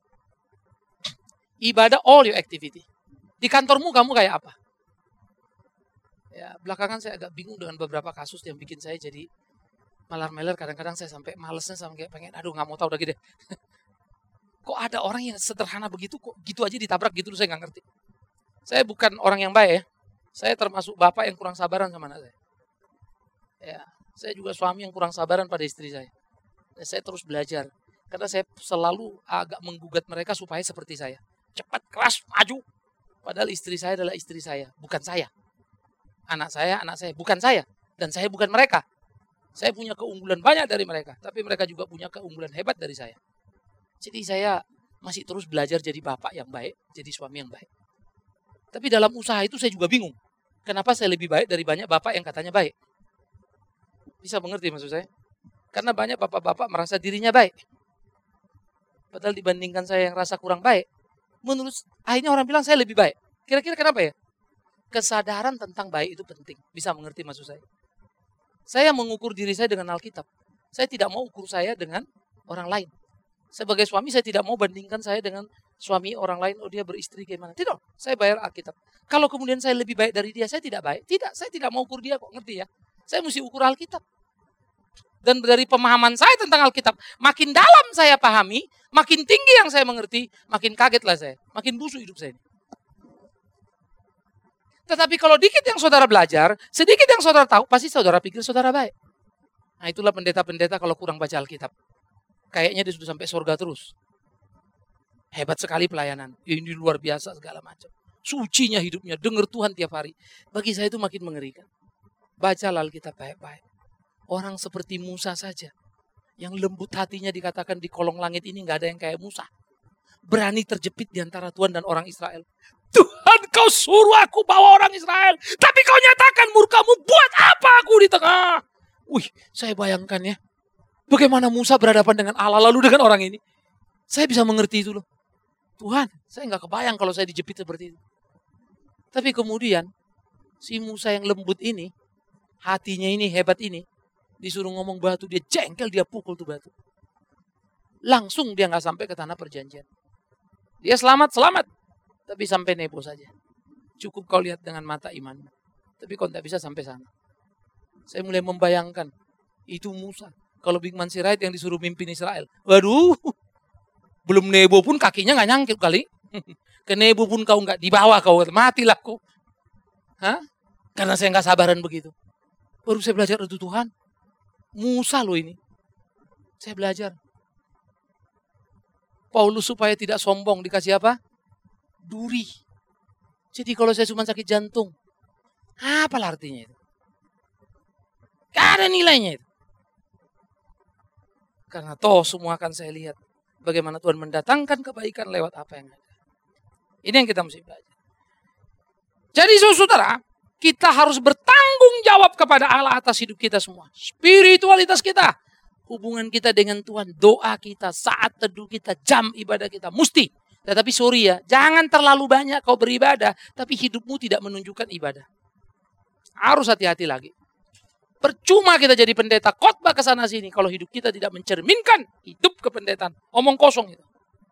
Ibadah all your activity. Di kantormu kamu kayak apa? Ya, belakangan saya agak bingung dengan beberapa kasus yang bikin saya jadi malar-meler. Kadang-kadang saya sampai malesnya sampai pengen, aduh nggak mau tahu lagi deh. Kok ada orang yang sederhana begitu, kok gitu aja ditabrak gitu, saya nggak ngerti. Saya bukan orang yang baik ya. Saya termasuk bapak yang kurang sabaran sama anak saya. Ya, saya juga suami yang kurang sabaran pada istri saya. Dan saya terus belajar. Karena saya selalu agak menggugat mereka supaya seperti saya. Cepat, keras, maju. Padahal istri saya adalah istri saya, bukan saya. Anak saya, anak saya, bukan saya. Dan saya bukan mereka. Saya punya keunggulan banyak dari mereka. Tapi mereka juga punya keunggulan hebat dari saya. Jadi saya masih terus belajar jadi bapak yang baik, jadi suami yang baik. Tapi dalam usaha itu saya juga bingung. Kenapa saya lebih baik dari banyak bapak yang katanya baik? Bisa mengerti maksud saya? Karena banyak bapak-bapak merasa dirinya baik. Padahal dibandingkan saya yang rasa kurang baik, menurut akhirnya orang bilang saya lebih baik. Kira-kira kenapa ya? Kesadaran tentang baik itu penting. Bisa mengerti maksud saya? Saya mengukur diri saya dengan Alkitab. Saya tidak mau ukur saya dengan orang lain. Sebagai suami saya tidak mau bandingkan saya dengan suami orang lain. Oh dia beristri gimana. Tidak, saya bayar Alkitab. Kalau kemudian saya lebih baik dari dia, saya tidak baik. Tidak, saya tidak mau ukur dia kok. Ngerti ya? Saya mesti ukur Alkitab. Dan dari pemahaman saya tentang Alkitab, makin dalam saya pahami, makin tinggi yang saya mengerti, makin kagetlah saya. Makin busuk hidup saya ini. Tetapi kalau dikit yang saudara belajar, sedikit yang saudara tahu, pasti saudara pikir saudara baik. Nah itulah pendeta-pendeta kalau kurang baca Alkitab. Kayaknya dia sudah sampai surga terus. Hebat sekali pelayanan. Ini luar biasa segala macam. Sucinya hidupnya, dengar Tuhan tiap hari. Bagi saya itu makin mengerikan. Bacalah Alkitab baik-baik. Orang seperti Musa saja. Yang lembut hatinya dikatakan di kolong langit ini gak ada yang kayak Musa. Berani terjepit di antara Tuhan dan orang Israel. Tuhan kau suruh aku bawa orang Israel. Tapi kau nyatakan murkamu, buat apa aku di tengah? Wih, saya bayangkan ya. Bagaimana Musa berhadapan dengan Allah lalu dengan orang ini. Saya bisa mengerti itu loh. Tuhan, saya gak kebayang kalau saya dijepit seperti itu. Tapi kemudian, si Musa yang lembut ini, hatinya ini hebat ini, disuruh ngomong batu, dia jengkel, dia pukul tuh batu. Langsung dia nggak sampai ke tanah perjanjian. Dia selamat, selamat. Tapi sampai Nebo saja. Cukup kau lihat dengan mata imanmu. Tapi kau tidak bisa sampai sana. Saya mulai membayangkan, itu Musa. Kalau Big Man Sirait yang disuruh mimpin Israel. Waduh, belum Nebo pun kakinya nggak nyangkut kali. Ke Nebo pun kau nggak dibawa, kau matilah kau. Hah? Karena saya nggak sabaran begitu. Baru saya belajar itu Tuhan. Musa loh ini. Saya belajar. Paulus supaya tidak sombong dikasih apa? Duri. Jadi kalau saya cuma sakit jantung, apa artinya itu? Gak ada nilainya itu. Karena toh semua akan saya lihat bagaimana Tuhan mendatangkan kebaikan lewat apa yang ada. Ini yang kita mesti belajar. Jadi saudara, kita harus bertanggung jawab kepada Allah atas hidup kita semua. Spiritualitas kita, hubungan kita dengan Tuhan, doa kita, saat teduh kita, jam ibadah kita, mesti. Tetapi sorry ya, jangan terlalu banyak kau beribadah, tapi hidupmu tidak menunjukkan ibadah. Harus hati-hati lagi. Percuma kita jadi pendeta khotbah ke sana sini kalau hidup kita tidak mencerminkan hidup kependetaan. Omong kosong itu.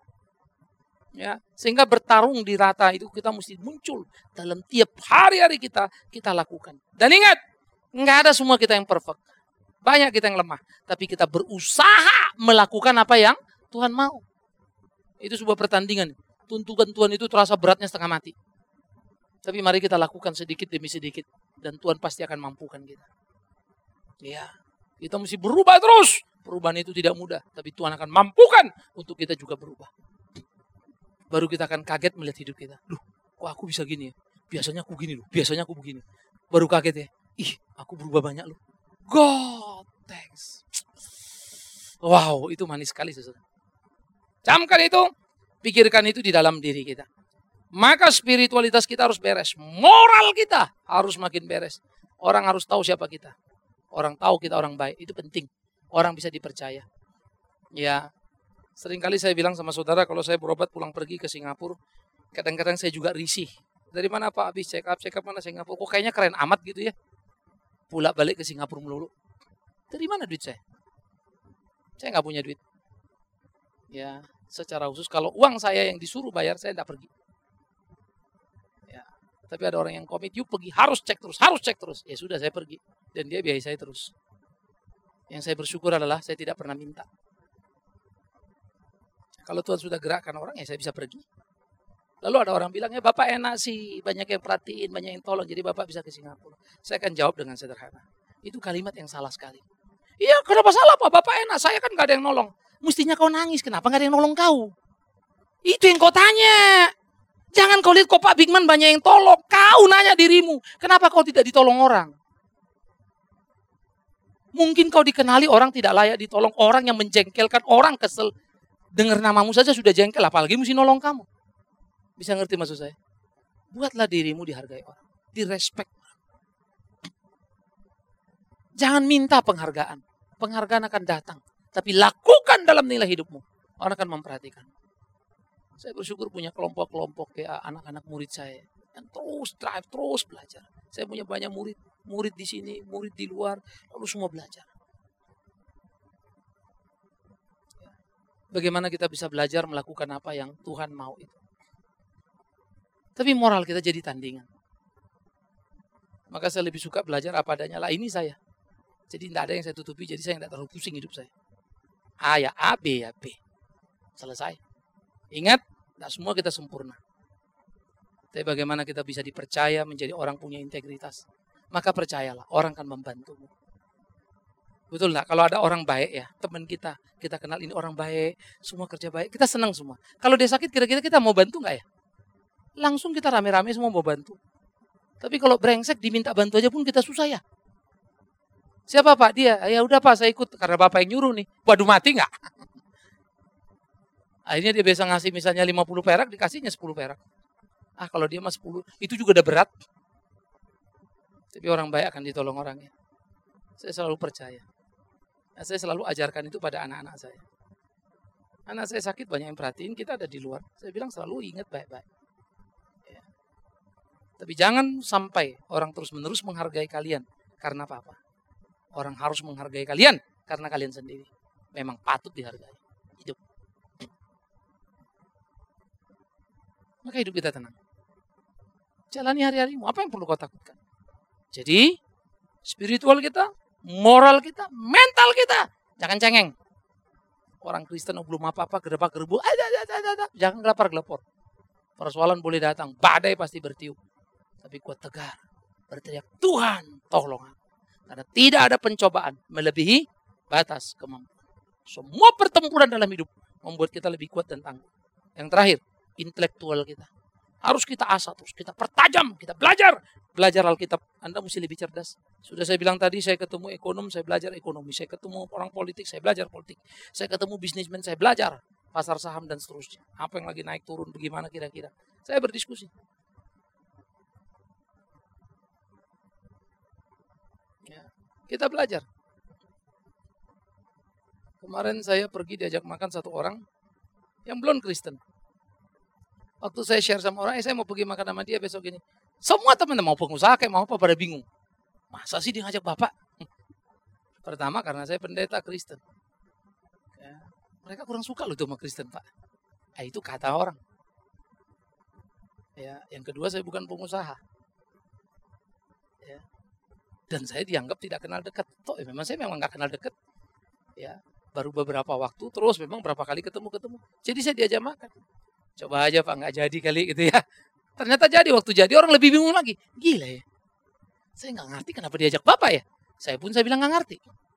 Ya, sehingga bertarung di rata itu kita mesti muncul dalam tiap hari-hari kita kita lakukan. Dan ingat, nggak ada semua kita yang perfect. Banyak kita yang lemah, tapi kita berusaha melakukan apa yang Tuhan mau. Itu sebuah pertandingan. Tuntutan Tuhan itu terasa beratnya setengah mati. Tapi mari kita lakukan sedikit demi sedikit dan Tuhan pasti akan mampukan kita. Ya, kita mesti berubah terus. Perubahan itu tidak mudah, tapi Tuhan akan mampukan untuk kita juga berubah. Baru kita akan kaget melihat hidup kita. Loh, kok aku bisa gini ya? Biasanya aku gini loh, biasanya aku begini. Baru kaget ya, ih aku berubah banyak loh. God, thanks. Wow, itu manis sekali saudara. Camkan itu, pikirkan itu di dalam diri kita. Maka spiritualitas kita harus beres. Moral kita harus makin beres. Orang harus tahu siapa kita. Orang tahu kita orang baik, itu penting. Orang bisa dipercaya. Ya, seringkali saya bilang sama saudara kalau saya berobat pulang pergi ke Singapura, kadang-kadang saya juga risih. Dari mana Pak habis check up, check up mana Singapura? Kok kayaknya keren amat gitu ya. Pulak balik ke Singapura melulu. Dari mana duit saya? Saya nggak punya duit. Ya, secara khusus kalau uang saya yang disuruh bayar, saya tidak pergi. Ya, tapi ada orang yang komit, yuk pergi, harus cek terus, harus cek terus. Ya sudah, saya pergi. Dan dia biayai saya terus. Yang saya bersyukur adalah saya tidak pernah minta. Kalau Tuhan sudah gerakkan orang, ya saya bisa pergi. Lalu ada orang bilang, ya Bapak enak sih, banyak yang perhatiin, banyak yang tolong, jadi Bapak bisa ke Singapura. Saya akan jawab dengan sederhana. Itu kalimat yang salah sekali. Iya, kenapa salah Pak? Bapak enak, saya kan gak ada yang nolong. Mestinya kau nangis, kenapa gak ada yang nolong kau? Itu yang kau tanya. Jangan kau lihat kok Pak Bigman banyak yang tolong. Kau nanya dirimu, kenapa kau tidak ditolong orang? Mungkin kau dikenali orang tidak layak ditolong, orang yang menjengkelkan, orang kesel. Dengar namamu saja sudah jengkel, apalagi mesti nolong kamu. Bisa ngerti maksud saya? Buatlah dirimu dihargai orang, direspek. Jangan minta penghargaan. Penghargaan akan datang. Tapi lakukan dalam nilai hidupmu. Orang akan memperhatikan. Saya bersyukur punya kelompok-kelompok kayak anak-anak murid saya. Yang terus drive, terus belajar. Saya punya banyak murid. Murid di sini, murid di luar. Lalu semua belajar. Bagaimana kita bisa belajar melakukan apa yang Tuhan mau itu. Tapi moral kita jadi tandingan. Maka saya lebih suka belajar apa adanya. Lah ini saya. Jadi tidak ada yang saya tutupi. Jadi saya tidak terlalu pusing hidup saya. A ya A, B ya B. Selesai. Ingat, tidak semua kita sempurna. Tapi bagaimana kita bisa dipercaya menjadi orang punya integritas. Maka percayalah, orang akan membantumu. Betul enggak? Kalau ada orang baik ya, teman kita. Kita kenal ini orang baik, semua kerja baik. Kita senang semua. Kalau dia sakit, kira-kira kita mau bantu enggak ya? Langsung kita rame-rame semua mau bantu. Tapi kalau brengsek diminta bantu aja pun kita susah ya. Siapa Pak? Dia. Ya udah Pak, saya ikut karena Bapak yang nyuruh nih. Waduh, mati enggak? Akhirnya dia biasa ngasih misalnya lima puluh perak, dikasihnya sepuluh perak. Ah kalau dia mah sepuluh, itu juga udah berat. Tapi orang baik akan ditolong orangnya. Saya selalu percaya. Nah, saya selalu ajarkan itu pada anak-anak saya. Anak saya sakit banyak yang perhatiin, kita ada di luar. Saya bilang selalu ingat baik-baik. Ya. Tapi jangan sampai orang terus-menerus menghargai kalian. karena apa-apa. Orang harus menghargai kalian karena kalian sendiri memang patut dihargai. Hidup. Maka hidup kita tenang. Jalani hari-harimu. Apa yang perlu kau takutkan? Jadi, spiritual kita, moral kita, mental kita. Jangan cengeng. Orang Kristen oh, belum apa-apa, gerabak-gerbu. Jangan gelapar-gelapor. Persoalan boleh datang. Badai pasti bertiup. Tapi kuat tegar. Berteriak, Tuhan tolong aku. Karena tidak ada pencobaan melebihi batas kemampuan. Semua pertempuran dalam hidup membuat kita lebih kuat dan tangguh. Yang terakhir, intelektual kita. Harus kita asah terus, kita pertajam, kita belajar. Belajar Alkitab, Anda mesti lebih cerdas. Sudah saya bilang tadi, saya ketemu ekonom, saya belajar ekonomi. Saya ketemu orang politik, saya belajar politik. Saya ketemu bisnismen, saya belajar pasar saham dan seterusnya. Apa yang lagi naik turun, bagaimana kira-kira. Saya berdiskusi. Ya, kita belajar. Kemarin saya pergi diajak makan satu orang yang belum Kristen. Waktu saya share sama orang, eh saya mau pergi makan sama dia besok gini. Semua teman-teman mau pengusaha kayak mau apa pada bingung. Masa sih dia ngajak bapak? Pertama karena saya pendeta Kristen. Ya, mereka kurang suka loh itu sama Kristen pak. Eh, itu kata orang. Ya, yang kedua saya bukan pengusaha. Ya. Dan saya dianggap tidak kenal dekat. Toh, ya, memang saya memang nggak kenal dekat. Ya, baru beberapa waktu terus memang berapa kali ketemu-ketemu. Jadi saya diajak makan. Coba aja pak nggak jadi kali gitu ya. Ternyata jadi, waktu jadi orang lebih bingung lagi. Gila ya. Saya nggak ngerti kenapa diajak bapak ya. Saya pun saya bilang nggak ngerti.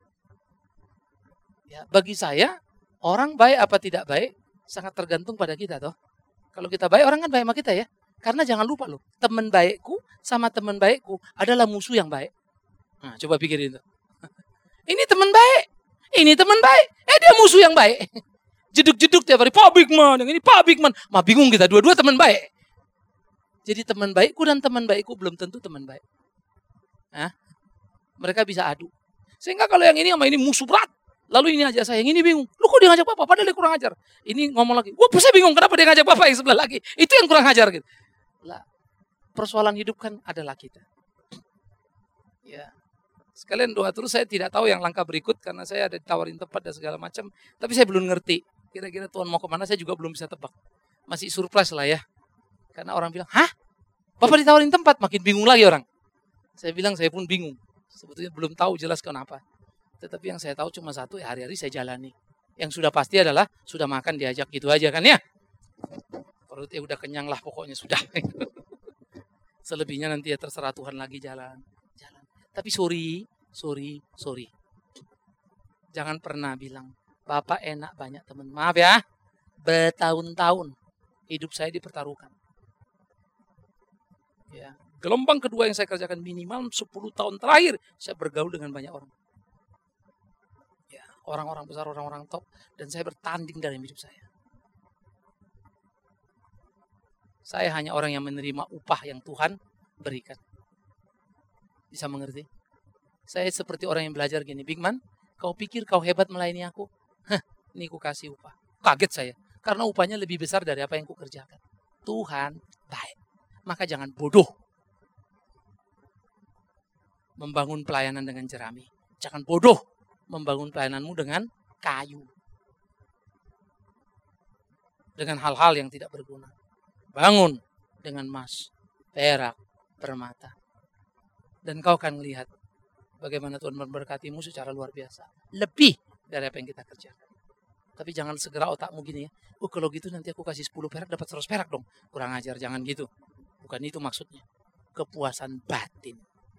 Ya, bagi saya orang baik apa tidak baik sangat tergantung pada kita toh. Kalau kita baik orang kan baik sama kita ya. Karena jangan lupa loh, teman baikku sama teman baikku adalah musuh yang baik. Nah, coba pikirin itu. Ini teman baik, ini teman baik, eh dia musuh yang baik. Jeduk-jeduk tiap hari, Pak Bigman, yang ini Pak Bigman. Mah bingung kita, dua-dua teman baik. Jadi teman baikku dan teman baikku belum tentu teman baik. Hah? Mereka bisa adu. Sehingga kalau yang ini sama ini musuh berat. Lalu ini aja saya, yang ini bingung. Lu kok dia ngajak bapak, padahal dia kurang ajar. Ini ngomong lagi, wah saya bingung kenapa dia ngajak bapak yang sebelah lagi. Itu yang kurang ajar gitu. Lah, persoalan hidup kan adalah kita. Ya. Sekalian doa terus, saya tidak tahu yang langkah berikut. Karena saya ada ditawarin tempat dan segala macam. Tapi saya belum ngerti. Kira-kira Tuhan mau kemana, saya juga belum bisa tebak. Masih surprise lah ya. Karena orang bilang, hah? Bapak ditawarin tempat? Makin bingung lagi orang. Saya bilang, saya pun bingung. Sebetulnya belum tahu jelas kenapa. Tetapi yang saya tahu cuma satu, ya hari-hari saya jalani. Yang sudah pasti adalah, sudah makan diajak gitu aja kan ya. Perutnya udah kenyang lah pokoknya sudah. Selebihnya nanti ya terserah Tuhan lagi jalan. Jalan. Tapi sorry, sorry, sorry. Jangan pernah bilang, Bapak enak banyak teman. Maaf ya, bertahun-tahun hidup saya dipertaruhkan. Ya, gelombang kedua yang saya kerjakan minimal sepuluh tahun terakhir saya bergaul dengan banyak orang. Ya, orang-orang besar, orang-orang top, dan saya bertanding dalam hidup saya. Saya hanya orang yang menerima upah yang Tuhan berikan. Bisa mengerti? Saya seperti orang yang belajar gini, Bigman, kau pikir kau hebat melayani aku? Hah, ini ku kasih upah. Kaget saya, karena upahnya lebih besar dari apa yang ku kerjakan. Tuhan baik. Maka jangan bodoh membangun pelayanan dengan jerami. Jangan bodoh membangun pelayananmu dengan kayu. Dengan hal-hal yang tidak berguna. Bangun dengan emas, perak, permata. Dan kau akan melihat bagaimana Tuhan memberkatimu secara luar biasa. Lebih dari apa yang kita kerjakan. Tapi jangan segera otakmu gini ya. Oh kalau gitu nanti aku kasih sepuluh perak dapat seratus perak dong. Kurang ajar, jangan gitu. Bukan itu maksudnya. Kepuasan batin.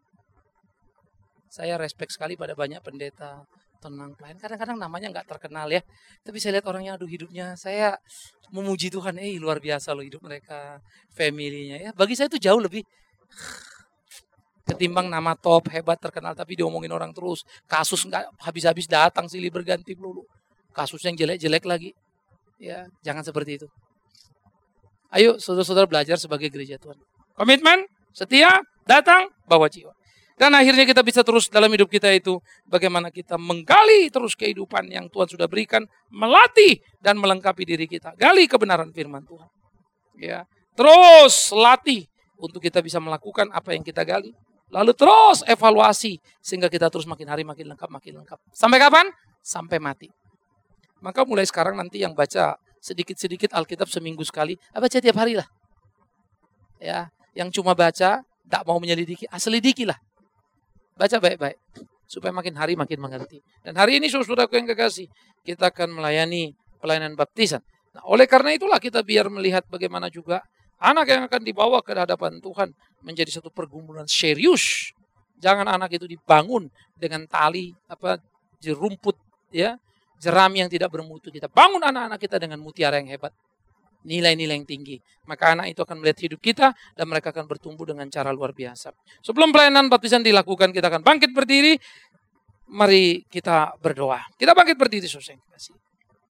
Saya respect sekali pada banyak pendeta, tenang pelayan. Kadang-kadang namanya nggak terkenal ya. Tapi saya lihat orangnya, aduh hidupnya. Saya memuji Tuhan, eh luar biasa loh hidup mereka. Family-nya ya. Bagi saya itu jauh lebih ketimbang nama top, hebat, terkenal. Tapi diomongin orang terus. Kasus nggak habis-habis datang silih berganti melulu. Kasus yang jelek-jelek lagi. Ya, jangan seperti itu. Ayo saudara-saudara belajar sebagai gereja Tuhan. Komitmen, setia, datang, bawa jiwa. Dan akhirnya kita bisa terus dalam hidup kita itu. Bagaimana kita menggali terus kehidupan yang Tuhan sudah berikan. Melatih dan melengkapi diri kita. Gali kebenaran firman Tuhan. Ya, terus latih untuk kita bisa melakukan apa yang kita gali. Lalu terus evaluasi sehingga kita terus makin hari makin lengkap, makin lengkap. Sampai kapan? Sampai mati. Maka mulai sekarang nanti yang baca sedikit-sedikit Alkitab seminggu sekali, baca tiap hari lah. Ya, yang cuma baca, tak mau menyelidiki, ah, selidikilah. Baca baik-baik supaya makin hari makin mengerti. Dan hari ini saudaraku yang kekasih, kita akan melayani pelayanan baptisan. Nah, oleh karena itulah kita biar melihat bagaimana juga anak yang akan dibawa ke hadapan Tuhan menjadi satu pergumulan serius. Jangan anak itu dibangun dengan tali apa di rumput ya, jerami yang tidak bermutu. Kita bangun anak-anak kita dengan mutiara yang hebat, nilai-nilai yang tinggi. Maka anak itu akan melihat hidup kita dan mereka akan bertumbuh dengan cara luar biasa. Sebelum pelayanan baptisan dilakukan, kita akan bangkit berdiri. Mari kita berdoa. Kita bangkit berdiri, saudara yang kekasih.